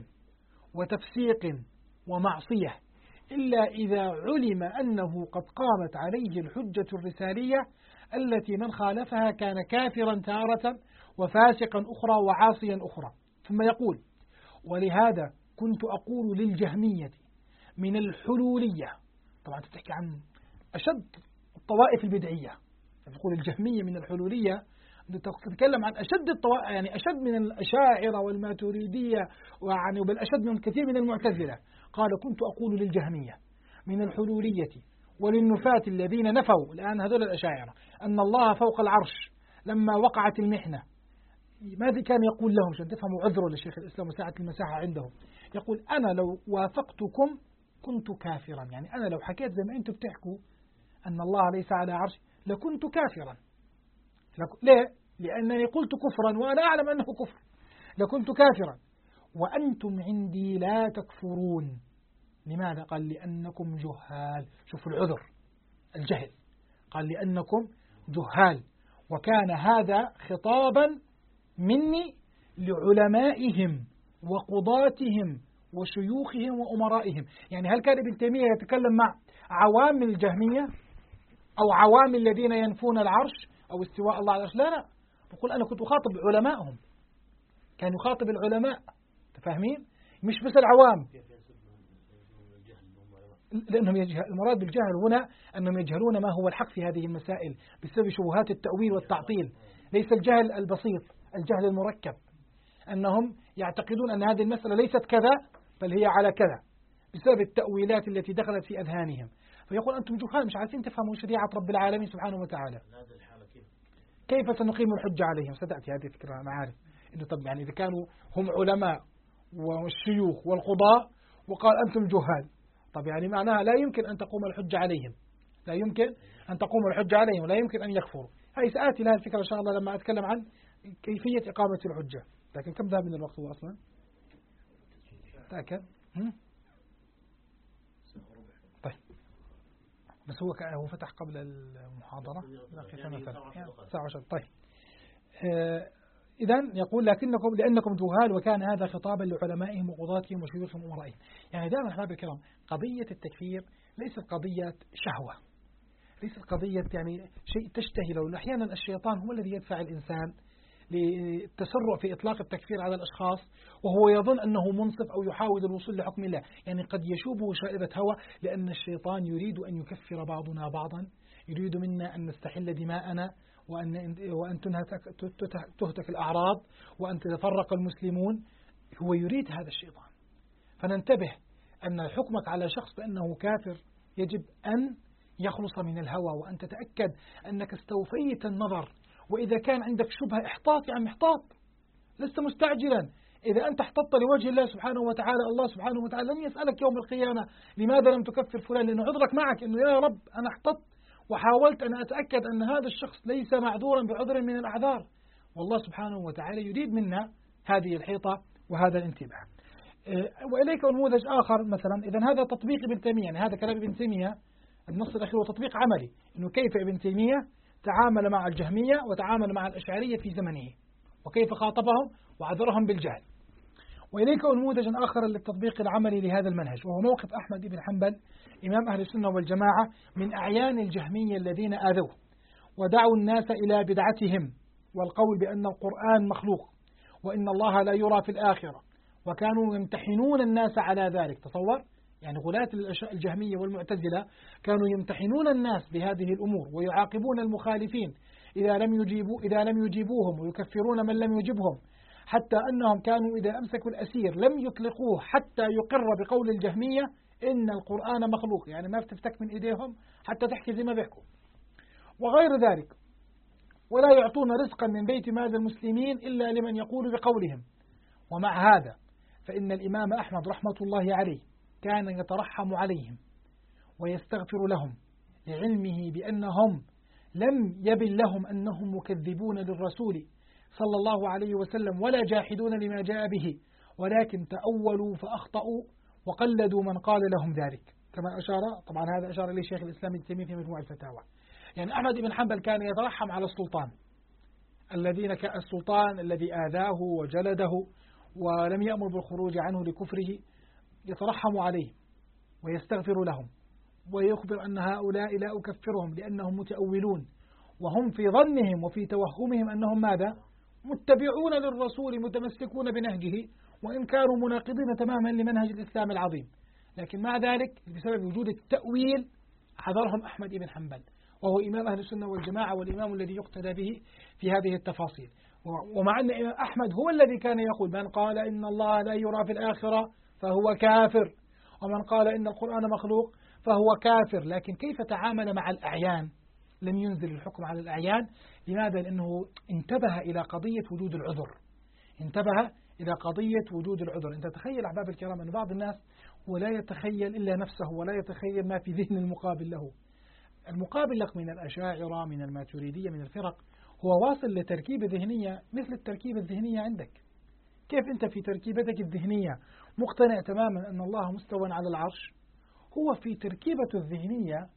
وتفسيق ومعصية إلا إذا علم أنه قد قامت عليه الحجة الرسالية التي من خالفها كان كافرا تارة وفاسقا أخرى وعاصيا أخرى. ثم يقول: ولهذا كنت أقول للجهمية من الحلولية. طبعا تحكي عن أشد الطوائف البدعية، تقول الجهمية من الحلولية، تتكلم عن أشد الطوائف، يعني أشد من الأشاعرة والماتريدية، ويعني بل أشد من كثير من المعتزلة. قال: كنت أقول للجهمية من الحلولية وللنفاة الذين نفوا، الآن هذول الأشاعرة، أن الله فوق العرش لما وقعت المحنة، ماذا كان يقول لهم عشان تفهموا عذره لشيخ الإسلام وساعة المساحة عندهم؟ يقول: أنا لو وافقتكم كنت كافرا، يعني أنا لو حكيت زي ما أنتم بتحكوا أن الله ليس على عرش لكنت كافرا. ليه؟ لأنني قلت كفرا وأنا أعلم أنه كفر، لكنت كافرا. وأنتم عندي لا تكفرون. لماذا؟ قال: لأنكم جهال. شوفوا العذر، الجهل. قال: لأنكم جهال. وكان هذا خطابا مني لعلمائهم وقضاتهم وشيوخهم وأمرائهم. يعني هل كان ابن تيمية يتكلم مع عوام الجهمية أو عوام الذين ينفون العرش أو استواء الله على العرش؟ لا، بقول أنا كنت أخاطب علمائهم، كان يخاطب العلماء، تفهمين؟ مش بس العوام، لأنهم المراد بالجهل هنا أنهم يجهلون ما هو الحق في هذه المسائل بسبب شبهات التأويل والتعطيل. ليس الجهل البسيط، الجهل المركب، أنهم يعتقدون أن هذه المسألة ليست كذا بل هي على كذا بسبب التأويلات التي دخلت في أذهانهم. فيقول: أنتم جهال، مش عارفين تفهموا شريعة رب العالمين سبحانه وتعالى. كيف سنقيم الحجة عليهم؟ ستأتي هذه الفكرة معارف، إنه طب يعني إذا كانوا هم علماء والشيوخ والقضاء وقال أنتم جهال، طب يعني معناها لا يمكن أن تقوم الحجة عليهم، لا يمكن أن تقوم الحجة عليهم، ولا يمكن أن يكفروا. هاي سآتي لها الفكرة إن شاء الله لما أتكلم عن كيفية إقامة الحجة. لكن كم ذهب من الوقت هو أصلا؟ تأكد؟ طيب، بس هو فتح قبل المحاضرة ساعة 10. طيب، إذن يقول: لأنكم جهال. وكان هذا خطابا لعلمائهم وقضاتهم وشيوخهم وأمرائهم. يعني دائما أحباب الكرام، قضية التكفير ليست قضية شهوة، ليست قضية يعني شيء تشتهي له. أحيانا الشيطان هو الذي يدفع الإنسان للتسرع في إطلاق التكفير على الأشخاص وهو يظن أنه منصف أو يحاول الوصول لحكم الله. يعني قد يشوبه شائبة هوى، لأن الشيطان يريد أن يكفر بعضنا بعضا، يريد منا أن نستحل دماءنا وأن تهتك الأعراض وأن تتفرق المسلمون. هو يريد هذا الشيطان. فننتبه أن حكمك على شخص بأنه كافر يجب أن يخلص من الهوى، وأن تتأكد أنك استوفيت النظر، وإذا كان عندك شبهة احتاط، يعني احتاط، لست مستعجلا. إذا أنت احتطت لوجه الله سبحانه وتعالى، الله سبحانه وتعالى لن يسألك يوم القيامة لماذا لم تكفر فلان، لأنه عذرك معك، أنه يا رب أنا احتطت وحاولت أن أتأكد أن هذا الشخص ليس معذورا بعذر من الأعذار، والله سبحانه وتعالى يريد منا هذه الحيطة وهذا الانتباه. وإليك نموذج آخر مثلا. إذن هذا تطبيق ابن تيمية، يعني هذا كلام ابن تيمية، النص الأخير هو تطبيق عملي، إنه كيف ابن تيمية تعامل مع الجهمية وتعامل مع الأشعرية في زمنه، وكيف خاطبهم وعذرهم بالجهل. وإليك نموذجا آخر للتطبيق العملي لهذا المنهج، وهو موقف أحمد بن حنبل إمام أهل السنة والجماعة من أعيان الجهمية الذين آذوه ودعوا الناس إلى بدعتهم والقول بأن القرآن مخلوق وإن الله لا يرى في الآخرة، وكانوا يمتحنون الناس على ذلك. تصور يعني غلاة الجهمية والمعتزلة كانوا يمتحنون الناس بهذه الأمور ويعاقبون المخالفين إذا لم يجيبوهم، ويكفرون من لم يجبهم، حتى أنهم كانوا إذا أمسكوا الأسير لم يطلقوه حتى يقر بقول الجهمية إن القرآن مخلوق، يعني ما بتفتك من إيديهم حتى تحكي زي ما بيحكوا وغير ذلك. ولا يعطون رزقا من بيت مال المسلمين إلا لمن يقول بقولهم. ومع هذا فإن الإمام أحمد رحمة الله عليه كان يترحم عليهم ويستغفر لهم لعلمه بأنهم لم يبن لهم أنهم مكذبون للرسول صلى الله عليه وسلم ولا جاحدون لما جاء به، ولكن تأولوا فأخطأوا وقلدوا من قال لهم ذلك، كما أشار طبعا هذا أشار إليه شيخ الإسلام ابن تيمية في مجموع الفتاوى. يعني أحمد بن حنبل كان يترحم على السلطان السلطان الذي آذاه وجلده ولم يأمر بالخروج عنه لكفره، يترحم عليه ويستغفر لهم ويخبر أن هؤلاء لا أكفرهم لأنهم متأولون، وهم في ظنهم وفي توهمهم أنهم ماذا؟ متبعون للرسول متمسكون بنهجه، وإن كانوا مناقضين تماما لمنهج الإسلام العظيم، لكن مع ذلك بسبب وجود التأويل حذرهم أحمد بن حنبل، وهو إمام أهل السنة والجماعة والإمام الذي يقتدى به في هذه التفاصيل. ومع أن إمام أحمد هو الذي كان يقول من قال إن الله لا يرى في الآخرة فهو كافر، ومن قال إن القرآن مخلوق فهو كافر، لكن كيف تعامل مع الأعيان؟ لم ينزل الحكم على الأعيان. لماذا؟ لأنه انتبه إلى قضية وجود العذر، انتبه إلى قضية وجود العذر. أنت تخيل أحباب الكرام أن بعض الناس ولا يتخيل إلا نفسه ولا يتخيل ما في ذهن المقابل له. المقابل لك من الأشاعرة من الماتريدية من الفرق هو واصل لتركيبة ذهنية مثل التركيبة الذهنية عندك. كيف أنت في تركيبتك الذهنية مقتنع تماما أن الله مستوى على العرش، هو في تركيبته الذهنية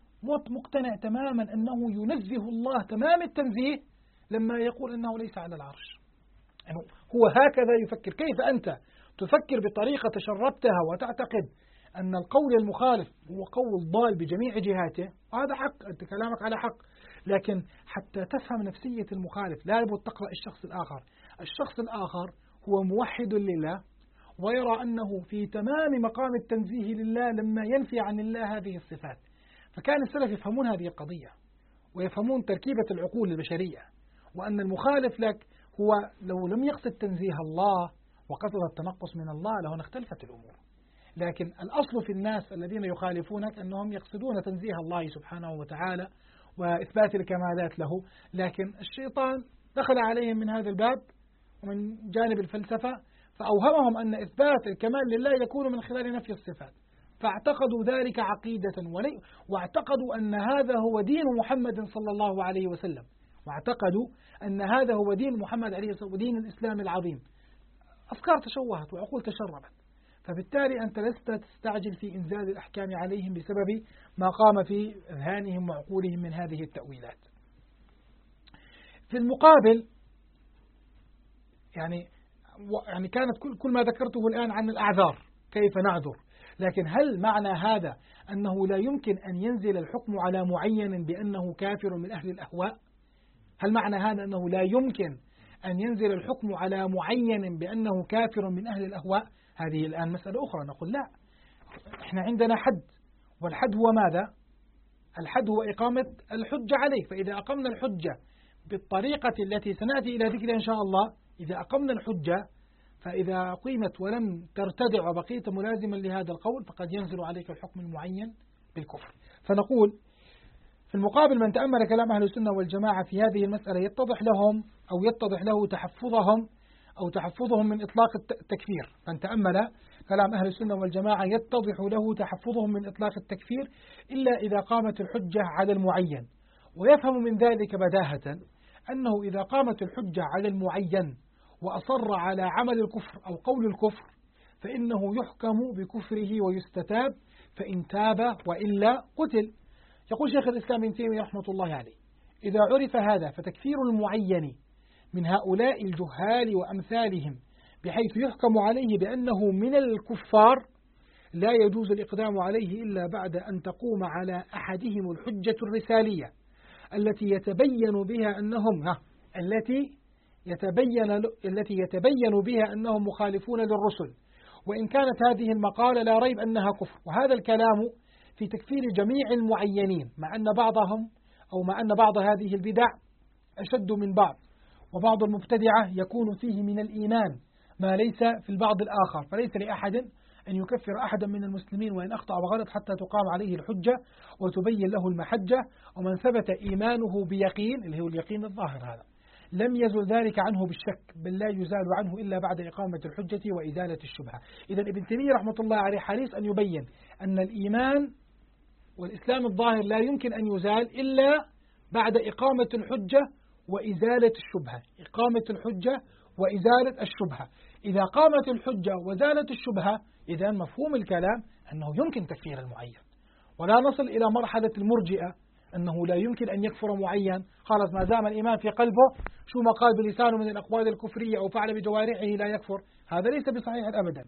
مقتنع تماما أنه ينزه الله تمام التنزيه لما يقول أنه ليس على العرش. يعني هو هكذا يفكر. كيف أنت تفكر بطريقة تشربتها وتعتقد أن القول المخالف هو قول ضال بجميع جهاته، وهذا حق، أنت كلامك على حق، لكن حتى تفهم نفسية المخالف لا يجب تقرأ الشخص الآخر. الشخص الآخر هو موحد لله ويرى أنه في تمام مقام التنزيه لله لما ينفي عن الله هذه الصفات. فكان السلف يفهمون هذه القضية ويفهمون تركيبة العقول البشرية، وأن المخالف لك هو لو لم يقصد تنزيه الله وقصد التنقص من الله لهنا اختلفت الأمور. لكن الأصل في الناس الذين يخالفونك أنهم يقصدون تنزيه الله سبحانه وتعالى وإثبات الكمالات له، لكن الشيطان دخل عليهم من هذا الباب ومن جانب الفلسفة فأوهمهم أن إثبات الكمال لله يكون من خلال نفي الصفات، فاعتقدوا ذلك عقيدة واعتقدوا أن هذا هو دين محمد صلى الله عليه وسلم، واعتقدوا أن هذا هو دين محمد عليه الصلاة والسلام ودين الإسلام العظيم. أفكار تشوهت وعقول تشربت، فبالتالي أنت لست تستعجل في إنزال الأحكام عليهم بسبب ما قام في أذهانهم وعقولهم من هذه التأويلات. في المقابل يعني كانت كل ما ذكرته الآن عن الأعذار كيف نعذر، لكن هل معنى هذا أنه لا يمكن أن ينزل الحكم على معين بأنه كافر من أهل الأهواء؟ هل معنى هذا أنه لا يمكن أن ينزل الحكم على معين بأنه كافر من أهل الأهواء؟ هذه الآن مسألة أخرى. نقول لا، إحنا عندنا حد، والحد هو ماذا؟ الحد هو إقامة الحجة عليه. فإذا أقمنا الحجة بالطريقة التي سنأتي إلى ذكرها إن شاء الله، إذا أقمنا الحجة فإذا قيمت ولم ترتدع وبقيت ملازما لهذا القول فقد ينزل عليك الحكم المعين بالكفر. فنقول في المقابل من تأمل كلام أهل السنة والجماعة في هذه المسألة يتضح له تحفظهم من إطلاق التكفير. من تأمل كلام أهل السنة والجماعة يتضح له تحفظهم من إطلاق التكفير إلا إذا قامت الحجة على المعين، ويفهم من ذلك بداهة أنه إذا قامت الحجة على المعين وأصر على عمل الكفر أو قول الكفر فإنه يحكم بكفره ويستتاب، فإن تاب وإلا قتل. يقول شيخ الإسلام ابن تيمية رحمة الله عليه: إذا عرف هذا فتكفير المعين من هؤلاء الجهال وأمثالهم بحيث يحكم عليه بأنه من الكفار لا يجوز الإقدام عليه إلا بعد أن تقوم على أحدهم الحجة الرسالية التي يتبين بها أنهم التي يتبين بها أنهم مخالفون للرسل، وإن كانت هذه المقالة لا ريب أنها كفر. وهذا الكلام في تكفير جميع المعينين، مع أن بعض هذه البدع أشد من بعض، وبعض المبتدعة يكون فيه من الإيمان ما ليس في البعض الآخر، فليس لأحد أن يكفر أحدا من المسلمين وإن أخطأ وغلط حتى تقام عليه الحجة وتبين له المحجة. ومن ثبت إيمانه بيقين، اللي هو اليقين الظاهر، هذا لم يزل ذلك عنه بالشك، بل لا يزال عنه إلا بعد إقامة الحجة وإزالة الشبهة. إذا ابن تيمية رحمة الله عليه حريص أن يبين أن الإيمان والإسلام الظاهر لا يمكن أن يزال إلا بعد إقامة الحجة وإزالة الشبهة. إقامة الحجة وإزالة الشبهة. إذا قامت الحجة وزالت الشبهة، إذا مفهوم الكلام أنه يمكن تكفير المعين، ولا نصل إلى مرحلة المرجئة أنه لا يمكن أن يكفر معين، خلاص ما دام الإيمان في قلبه شو ما قال بلسانه من الأقوال الكفرية أو فعل بجوارحه لا يكفر، هذا ليس بصحيح أبدا.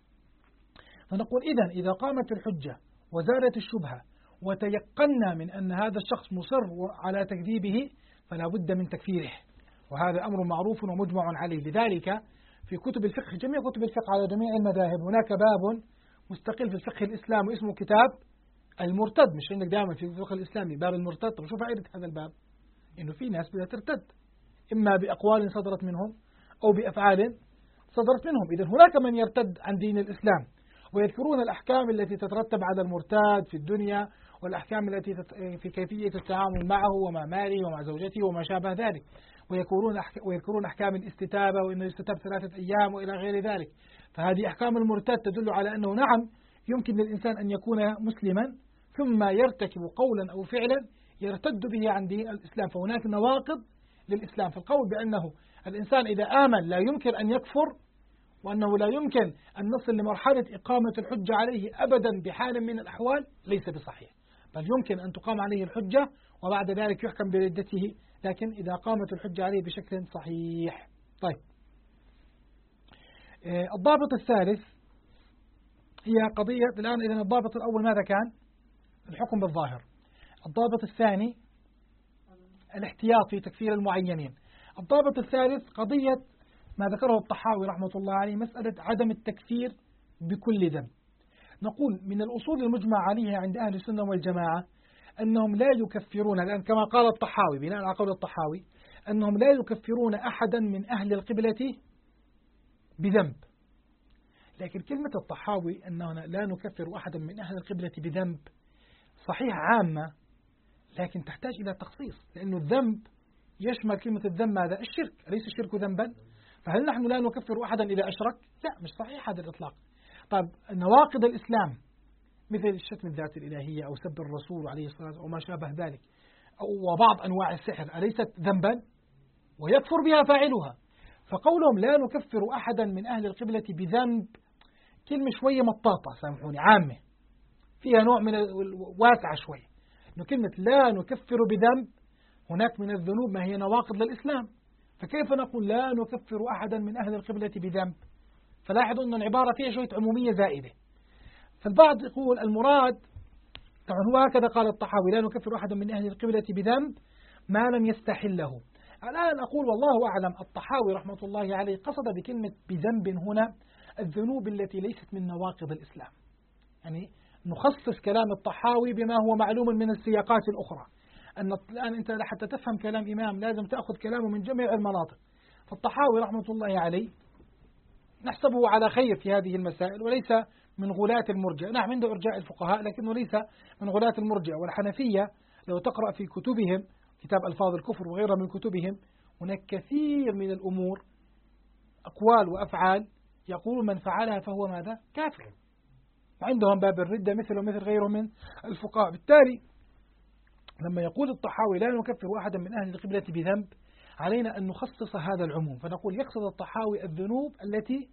فنقول إذا قامت الحجة وزالت الشبهة وتيقنا من أن هذا الشخص مصر على تكذيبه فلا بد من تكفيره، وهذا أمر معروف ومجمع عليه. لذلك في كتب الفقه، جميع كتب الفقه على جميع المذاهب، هناك باب مستقل في الفقه الإسلامي اسمه كتاب المرتد. مش عندك دائما في الفقه الإسلامي باب المرتد؟ طب شو فائدة هذا الباب؟ إنه في ناس بدها ترتد، إما بأقوال صدرت منهم أو بأفعال صدرت منهم. إذا هناك من يرتد عن دين الإسلام ويذكرون الأحكام التي تترتب على المرتاد في الدنيا، والأحكام التي في كيفية التعامل معه ومع ماله ومع زوجته وما شابه ذلك، ويذكرون أحكام الاستتابة وإنه يستتاب 3 أيام وإلى غير ذلك. فهذه أحكام المرتد تدل على أنه نعم يمكن للإنسان أن يكون مسلما ثم يرتكب قولا أو فعلا يرتد به عن دين الإسلام، فهناك نواقض للإسلام. فالقول بأنه الإنسان إذا آمن لا يمكن أن يكفر، وأنه لا يمكن أن نصل لمرحلة إقامة الحجة عليه أبدا بحال من الأحوال ليس بصحيح، بل يمكن أن تقام عليه الحجة وبعد ذلك يحكم بردته، لكن إذا قامت الحجة عليه بشكل صحيح. طيب، الضابط الثالث هي قضية الآن. إذن الضابط الأول ماذا كان؟ الحكم بالظاهر. الضابط الثاني الاحتياط في تكفير المعينين. الضابط الثالث قضية ما ذكره الطحاوي رحمة الله عليه، مسألة عدم التكفير بكل ذنب. نقول من الأصول المجمع عليها عند أهل السنة والجماعة أنهم لا يكفرون، الآن كما قال الطحاوي بناء على قول الطحاوي أنهم لا يكفرون أحدا من أهل القبلة بذنب. لكن كلمة الطحاوي أننا لا نكفر أحدا من أهل القبلة بذنب صحيح عامة، لكن تحتاج إلى تخصيص، لأنه الذنب يشمل كلمة الذنب ماذا؟ الشرك. أليس الشرك ذنبا؟ فهل نحن لا نكفر أحدا إذا أشرك؟ لا، مش صحيح هذا الإطلاق. طيب، نواقض الإسلام مثل الشتم الذات الإلهية أو سب الرسول عليه الصلاة والسلام وما شابه ذلك، وبعض أنواع السحر، أليست ذنبا؟ ويكفر بها فاعلها. فقولهم لا نكفر أحدا من أهل القبلة بذنب كلمة شوية مطاطة، سامحوني، عامة فيها نوع من واسعة شوية، إنه كلمة لا نكفر بذنب هناك من الذنوب ما هي نواقض للإسلام، فكيف نقول لا نكفر أحدا من أهل القبلة بذنب؟ فلاحظوا أن العبارة فيها شوية عمومية زائدة. فالبعض يقول المراد، طبعا هو هكذا قال الطحاوي، لا نكفر أحدا من أهل القبلة بذنب ما لم يستحله. الآن أقول والله أعلم، الطحاوي رحمة الله عليه قصد بكلمة بذنب هنا الذنوب التي ليست من نواقض الإسلام. يعني نخصص كلام الطحاوي بما هو معلوم من السياقات الأخرى، أن الآن أنت حتى تفهم كلام إمام لازم تأخذ كلامه من جميع المناطق. فالطحاوي رحمة الله عليه نحسبه على خير في هذه المسائل، وليس من غلاة المرجئة. نعم عنده إرجاء الفقهاء لكنه ليس من غلاة المرجئة. والحنفية لو تقرأ في كتبهم كتاب ألفاظ الكفر وغيرها من كتبهم، هناك كثير من الأمور أقوال وأفعال يقول من فعلها فهو ماذا؟ كافر. وعندهم باب الردة مثل غيره من الفقهاء. بالتالي لما يقول الطحاوي لا نكفر أحدا من أهل القبلة بذنب، علينا أن نخصص هذا العموم، فنقول يقصد الطحاوي الذنوب التي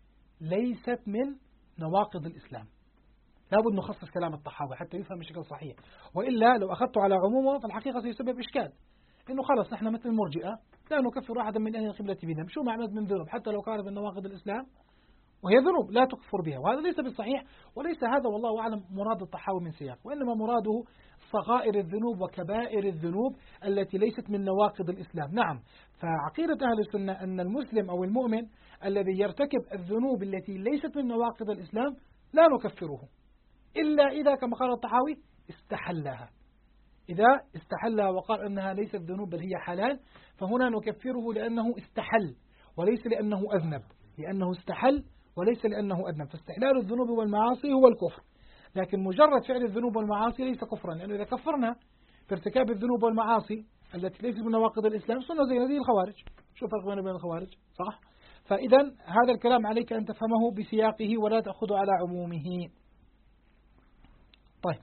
ليست من نواقض الإسلام. لابد نخصص كلام الطحاوي حتى يفهم بشكل صحيح، وإلا لو أخذت على عمومه فالحقيقة سيسبب إشكال. إنه خلص نحن مثل المرجئة لا نكفر أحدا من أهل القبلة بذنب، شو معنى من ذنوب حتى لو كانت من نواقض الإسلام وهي ذنوب لا تكفر بها، وهذا ليس بالصحيح، وليس هذا والله أعلم مراد الطحاوي من سياق، وإنما مراده صغائر الذنوب وكبائر الذنوب التي ليست من نواقض الإسلام. نعم، فعقيدة أهل السنة أن المسلم أو المؤمن الذي يرتكب الذنوب التي ليست من نواقض الإسلام لا نكفره إلا إذا كما قال الطحاوي استحلها، إذا استحلها وقال أنها ليست ذنوب بل هي حلال، فهنا نكفره لأنه استحل وليس لأنه أذنب، لأنه استحل وليس لأنه أذنب، فاستحلال الذنوب والمعاصي هو الكفر، لكن مجرد فعل الذنوب والمعاصي ليس كفرا، لأنه إذا كفرنا في ارتكاب الذنوب والمعاصي التي ليست من نواقض الإسلام صرنا زي هذه الخوارج. شو الفرق بين الخوارج؟ صح؟ فإذا هذا الكلام عليك أن تفهمه بسياقه ولا تأخذه على عمومه. طيب،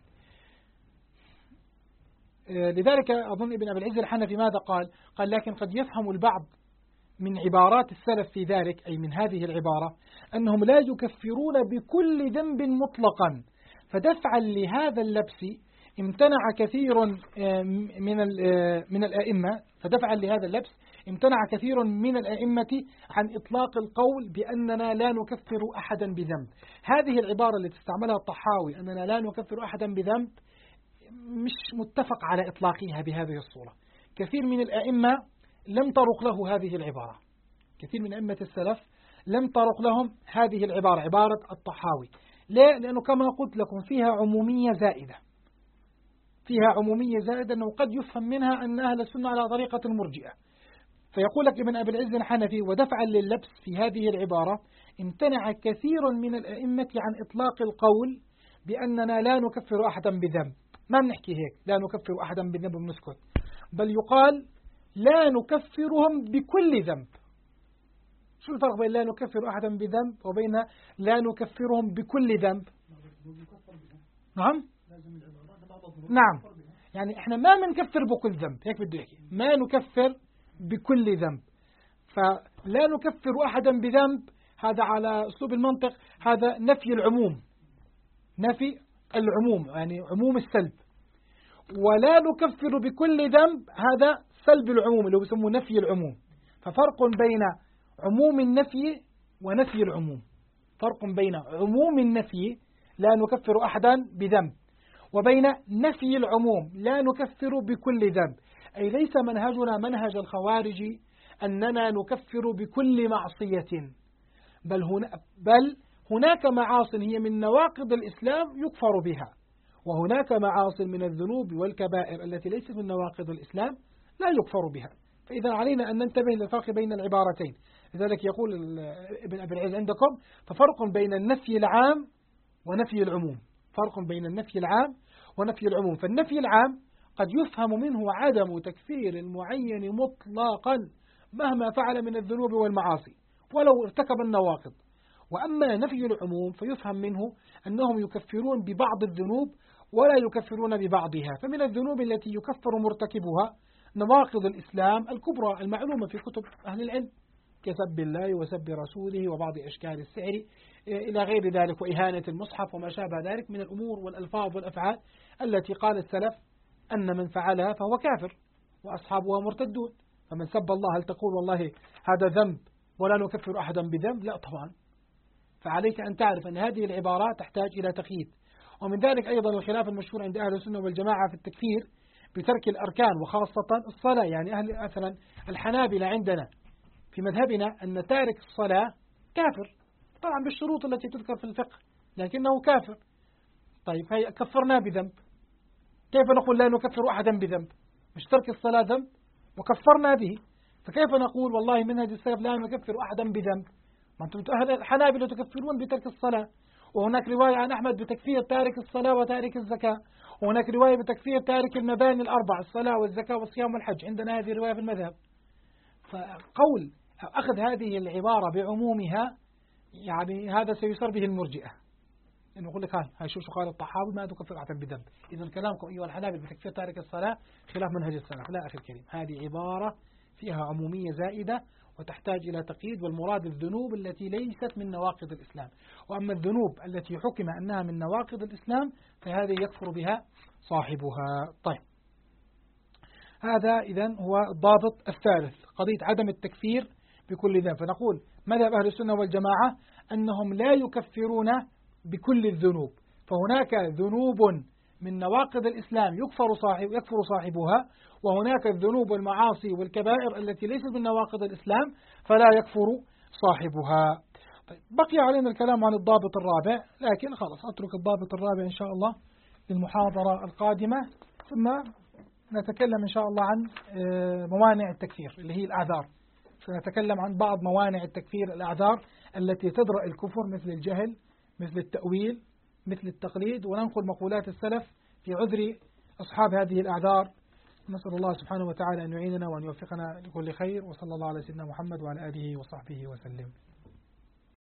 لذلك أظن ابن أبي العز الحنفي ماذا قال؟ قال لكن قد يفهم البعض من عبارات السلف في ذلك، أي من هذه العبارة، أنهم لا يكفرون بكل ذنب مطلقا، فدفعا لهذا اللبس امتنع كثير من الأئمة، فدفعا لهذا اللبس امتنع كثير من الأئمة عن إطلاق القول بأننا لا نكفر أحدا بذنب. هذه العبارة التي استعملها الطحاوي أننا لا نكفر أحدا بذنب مش متفق على إطلاقها بهذه الصورة. كثير من الأئمة لم ترق له هذه العبارة، كثير من أئمة السلف لم ترق لهم هذه العبارة، عبارة الطحاوي. ليه؟ لأنه كما قلت لكم فيها عمومية زائدة، فيها عمومية زائدة أنه قد يفهم منها أن أهل السنة على طريقة المرجئة. فيقول لك ابن أبي العز الحنفي ودفعا لللبس في هذه العبارة امتنع كثير من الأئمة عن إطلاق القول بأننا لا نكفر أحدا بذنب. ما بنحكي هيك لا نكفر أحدا بذنب ونسكت، بل يقال لا نكفرهم بكل ذنب. شو الفرق بين لا نكفر أحدا بذنب وبين لا نكفرهم بكل ذنب؟ نعم، يعني احنا ما بنكفر بكل ذنب، هيك بده يحكي، ما نكفر بكل ذنب. فلا نكفر أحدا بذنب هذا على أسلوب المنطق هذا نفي العموم، نفي العموم يعني عموم السلب، ولا نكفر بكل ذنب هذا سلب العموم اللي هو بيسموه نفي العموم. ففرق بين عموم النفي ونفي العموم، فرق بين عموم النفي لا نكفر أحدا بذنب وبين نفي العموم لا نكفر بكل ذنب. أي ليس منهجنا منهج الخوارج أننا نكفر بكل معصية، بل هناك معاصٍ هي من نواقض الإسلام يكفر بها، وهناك معاصٍ من الذنوب والكبائر التي ليست من نواقض الإسلام لا يكفر بها. فإذا علينا أن ننتبه للفرق بين العبارتين. لذلك يقول ابن أبي العز عندكم ففرق بين النفي العام ونفي العموم، فرق بين النفي العام ونفي العموم. فالنفي العام قد يفهم منه عدم تكفير المعين مطلقا مهما فعل من الذنوب والمعاصي ولو ارتكب النواقض، وأما نفي العموم فيفهم منه أنهم يكفرون ببعض الذنوب ولا يكفرون ببعضها. فمن الذنوب التي يكفر مرتكبها نواقض الإسلام الكبرى المعلومة في كتب أهل العلم كسب الله وسب رسوله وبعض أشكال السحر إلى غير ذلك، وإهانة المصحف وما شابه ذلك من الأمور والألفاظ والأفعال التي قال السلف أن من فعلها فهو كافر وأصحابها مرتدون. فمن سب الله هل تقول والله هذا ذنب ولا نكفر أحدا بذنب؟ لا طبعا. فعليك أن تعرف أن هذه العبارات تحتاج إلى تقييد. ومن ذلك أيضا الخلاف المشهور عند أهل السنة والجماعة في التكفير بترك الأركان وخاصة الصلاة. يعني أهل مثلا الحنابلة عندنا في مذهبنا أن تارك الصلاة كافر طبعا بالشروط التي تذكر في الفقه لكنه كافر. طيب هي كفرنا بذنب، كيف نقول لا نكفر أحدا بذنب؟ مش ترك الصلاة ذنب وكفرنا به، فكيف نقول والله منهج السلف لا نكفر أحدا بذنب؟ ما أنتم أهل الحنابلة تكفرون بترك الصلاة، وهناك رواية عن أحمد بتكفير تارك الصلاة وتارك الزكاة، وهناك رواية بتكفير تارك المباني الأربع الصلاة والزكاة والصيام والحج، عندنا هذه الرواية في المذهب. فقول أخذ هذه العبارة بعمومها يعني هذا سيصير به المرجئة، إنه يقول لك هاي شو قال الطحاوي ما تكفر أحدا بذنب، إذا كلامكم أيها الحنابلة بتكفير تارك الصلاة خلاف منهج السلف. لا أخي الكريم، هذه عبارة فيها عمومية زائدة وتحتاج إلى تقييد، والمراد الذنوب التي ليست من نواقض الإسلام، وأما الذنوب التي حكم أنها من نواقض الإسلام فهذه يكفر بها صاحبها. طيب، هذا إذن هو الضابط الثالث، قضية عدم التكفير بكل ذنب. فنقول مذهب أهل السنة والجماعة أنهم لا يكفرون بكل الذنوب، فهناك ذنوب من نواقض الإسلام يكفر صاحبها، وهناك الذنوب والمعاصي والكبائر التي ليست من نواقض الإسلام فلا يكفر صاحبها. طيب، بقي علينا الكلام عن الضابط الرابع، لكن خلاص أترك الضابط الرابع إن شاء الله للمحاضرة القادمة، ثم نتكلم إن شاء الله عن موانع التكفير اللي هي الأعذار. سنتكلم عن بعض موانع التكفير، الأعذار التي تدرأ الكفر، مثل الجهل، مثل التأويل، مثل التقليد، وننقل مقولات السلف في عذر أصحاب هذه الأعذار. نسأل الله سبحانه وتعالى أن يعيننا وأن يوفقنا لكل خير، وصلى الله على سيدنا محمد وعلى آله وصحبه وسلم.